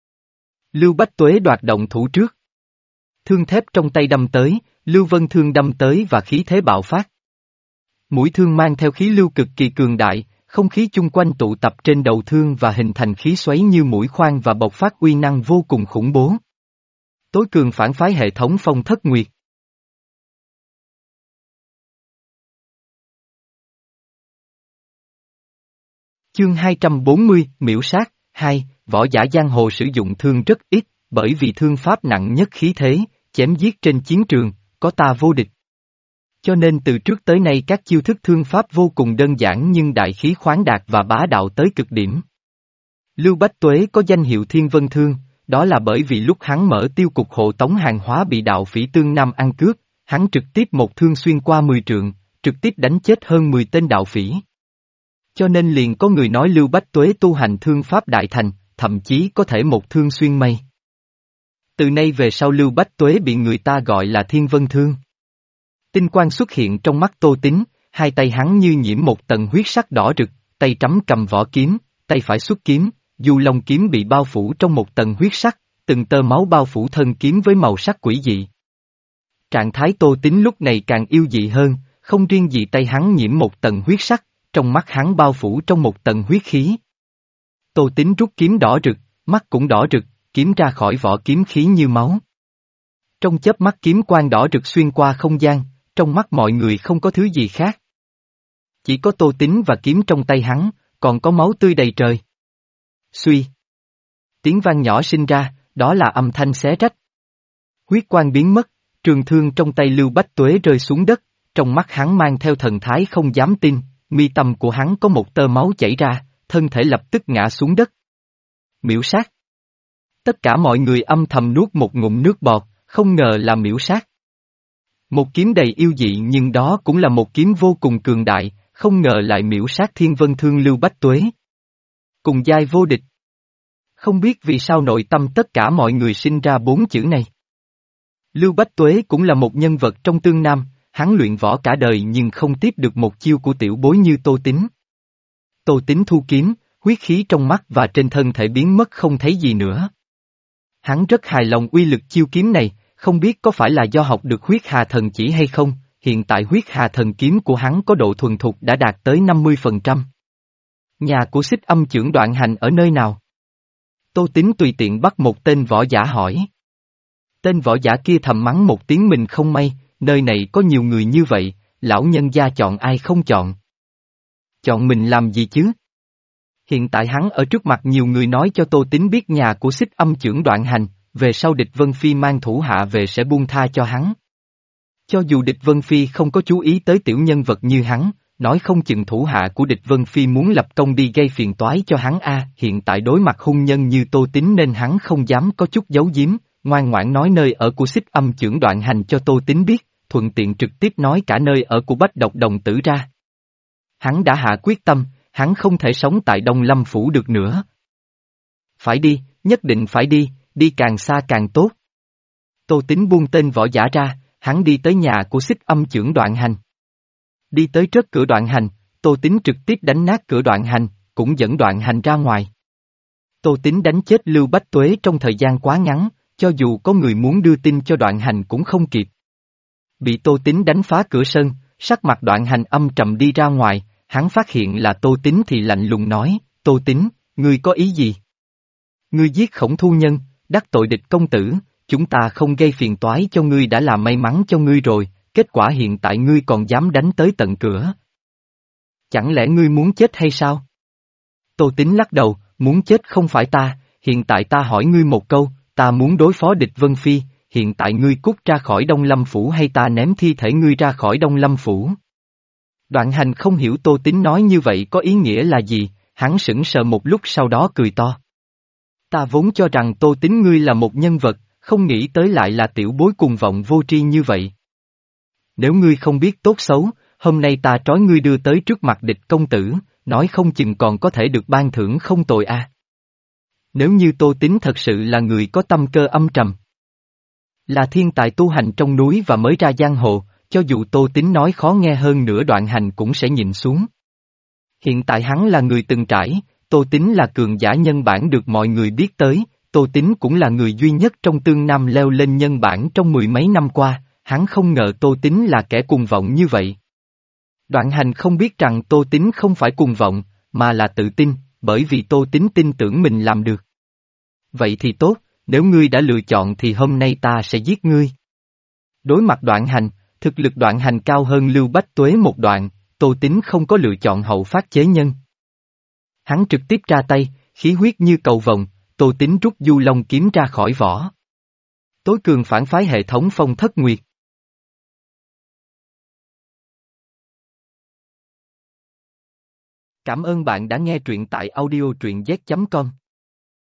Lưu Bách Tuế đoạt động thủ trước. Thương thép trong tay đâm tới, Lưu Vân Thương đâm tới và khí thế bạo phát. Mũi thương mang theo khí lưu cực kỳ cường đại, không khí chung quanh tụ tập trên đầu thương và hình thành khí xoáy như mũi khoan và bộc phát uy năng vô cùng khủng bố. Tối cường phản phái hệ thống Phong Thất Nguyệt. Chương hai trăm bốn mươi, Miễu sát, hai, võ giả giang hồ sử dụng thương rất ít, bởi vì thương pháp nặng nhất khí thế, chém giết trên chiến trường, có ta vô địch. Cho nên từ trước tới nay các chiêu thức thương pháp vô cùng đơn giản nhưng đại khí khoáng đạt và bá đạo tới cực điểm. Lưu Bách Tuế có danh hiệu Thiên Vân Thương, đó là bởi vì lúc hắn mở tiêu cục hộ tống hàng hóa bị đạo phỉ Tương Nam ăn cướp, hắn trực tiếp một thương xuyên qua mười trượng, trực tiếp đánh chết hơn mười tên đạo phỉ. Cho nên liền có người nói Lưu Bách Tuế tu hành thương pháp đại thành, thậm chí có thể một thương xuyên mây. Từ nay về sau Lưu Bách Tuế bị người ta gọi là Thiên Vân Thương. Tinh quang xuất hiện trong mắt Tô Tín, hai tay hắn như nhiễm một tầng huyết sắc đỏ rực, tay trắm cầm vỏ kiếm, tay phải xuất kiếm, dù long kiếm bị bao phủ trong một tầng huyết sắc, từng tơ máu bao phủ thân kiếm với màu sắc quỷ dị. Trạng thái Tô Tín lúc này càng yêu dị hơn, không riêng gì tay hắn nhiễm một tầng huyết sắc, trong mắt hắn bao phủ trong một tầng huyết khí. Tô Tín rút kiếm đỏ rực, mắt cũng đỏ rực, kiếm ra khỏi vỏ kiếm khí như máu. Trong chớp mắt kiếm quang đỏ rực xuyên qua không gian, trong mắt mọi người không có thứ gì khác. Chỉ có Tô Tín và kiếm trong tay hắn, còn có máu tươi đầy trời. Suy. Tiếng vang nhỏ sinh ra, đó là âm thanh xé rách. Huyết quang biến mất, trường thương trong tay Lưu Bách Tuế rơi xuống đất, trong mắt hắn mang theo thần thái không dám tin, mi tâm của hắn có một tơ máu chảy ra, thân thể lập tức ngã xuống đất. Miễu sát. Tất cả mọi người âm thầm nuốt một ngụm nước bọt, không ngờ là miễu sát. Một kiếm đầy yêu dị nhưng đó cũng là một kiếm vô cùng cường đại, không ngờ lại miễu sát Thiên Vân Thương Lưu Bách Tuế. Cùng giai vô địch. Không biết vì sao nội tâm tất cả mọi người sinh ra bốn chữ này. Lưu Bách Tuế cũng là một nhân vật trong Tương Nam, hắn luyện võ cả đời nhưng không tiếp được một chiêu của tiểu bối như Tô Tín. Tô Tín thu kiếm, huyết khí trong mắt và trên thân thể biến mất không thấy gì nữa. Hắn rất hài lòng uy lực chiêu kiếm này, không biết có phải là do học được huyết hà thần chỉ hay không, hiện tại huyết hà thần kiếm của hắn có độ thuần thục đã đạt tới năm mươi phần trăm. Nhà của Xích Âm Chưởng Đoạn Hành ở nơi nào? Tô Tín tùy tiện bắt một tên võ giả hỏi. Tên võ giả kia thầm mắng một tiếng mình không may, nơi này có nhiều người như vậy, lão nhân gia chọn ai không chọn. Chọn mình làm gì chứ? Hiện tại hắn ở trước mặt nhiều người nói cho Tô Tín biết nhà của Xích Âm Chưởng Đoạn Hành, về sau địch Vân Phi mang thủ hạ về sẽ buông tha cho hắn. Cho dù địch Vân Phi không có chú ý tới tiểu nhân vật như hắn, nói không chừng thủ hạ của địch Vân Phi muốn lập công đi gây phiền toái cho hắn a. Hiện tại đối mặt hung nhân như Tô Tín nên hắn không dám có chút giấu giếm, ngoan ngoãn nói nơi ở của Xích Âm Chưởng Đoạn Hành cho Tô Tín biết, thuận tiện trực tiếp nói cả nơi ở của Bách Độc Đồng Tử ra. Hắn đã hạ quyết tâm, hắn không thể sống tại Đông Lâm Phủ được nữa. Phải đi, nhất định phải đi, đi càng xa càng tốt. Tô Tín buông tên võ giả ra, hắn đi tới nhà của Xích Âm Chưởng Đoạn Hành. Đi tới trước cửa Đoạn Hành, Tô Tín trực tiếp đánh nát cửa Đoạn Hành, cũng dẫn Đoạn Hành ra ngoài. Tô Tín đánh chết Lưu Bách Tuế trong thời gian quá ngắn, cho dù có người muốn đưa tin cho Đoạn Hành cũng không kịp. Bị Tô Tín đánh phá cửa sân, sắc mặt Đoạn Hành âm trầm đi ra ngoài, hắn phát hiện là Tô Tín thì lạnh lùng nói, Tô Tín, ngươi có ý gì? Ngươi giết Khổng Thu Nhân, đắc tội địch công tử, chúng ta không gây phiền toái cho ngươi đã là may mắn cho ngươi rồi, kết quả hiện tại ngươi còn dám đánh tới tận cửa. Chẳng lẽ ngươi muốn chết hay sao? Tô Tín lắc đầu, muốn chết không phải ta, hiện tại ta hỏi ngươi một câu, ta muốn đối phó địch Vân Phi, hiện tại ngươi cút ra khỏi Đông Lâm Phủ hay ta ném thi thể ngươi ra khỏi Đông Lâm Phủ? Đoạn Hành không hiểu Tô Tín nói như vậy có ý nghĩa là gì, hắn sững sờ một lúc sau đó cười to. Ta vốn cho rằng Tô Tín ngươi là một nhân vật, không nghĩ tới lại là tiểu bối cuồng vọng vô tri như vậy. Nếu ngươi không biết tốt xấu, hôm nay ta trói ngươi đưa tới trước mặt địch công tử, nói không chừng còn có thể được ban thưởng không tồi a. Nếu như Tô Tín thật sự là người có tâm cơ âm trầm, là thiên tài tu hành trong núi và mới ra giang hồ, cho dù Tô Tín nói khó nghe hơn nữa Đoạn Hành cũng sẽ nhìn xuống. Hiện tại hắn là người từng trải, Tô Tín là cường giả nhân bản được mọi người biết tới, Tô Tín cũng là người duy nhất trong Tương Nam leo lên nhân bản trong mười mấy năm qua, hắn không ngờ Tô Tín là kẻ cuồng vọng như vậy. Đoạn Hành không biết rằng Tô Tín không phải cuồng vọng, mà là tự tin, bởi vì Tô Tín tin tưởng mình làm được. Vậy thì tốt, nếu ngươi đã lựa chọn thì hôm nay ta sẽ giết ngươi. Đối mặt Đoạn Hành, thực lực Đoạn Hành cao hơn Lưu Bách Tuế một đoạn, Tô Tín không có lựa chọn hậu phát chế nhân. Hắn trực tiếp ra tay, khí huyết như cầu vồng, Tô Tín rút Du Long kiếm ra khỏi vỏ. Tối cường phản phái hệ thống Phong Thất Nguyệt. Cảm ơn bạn đã nghe truyện tại audio truyện z chấm com.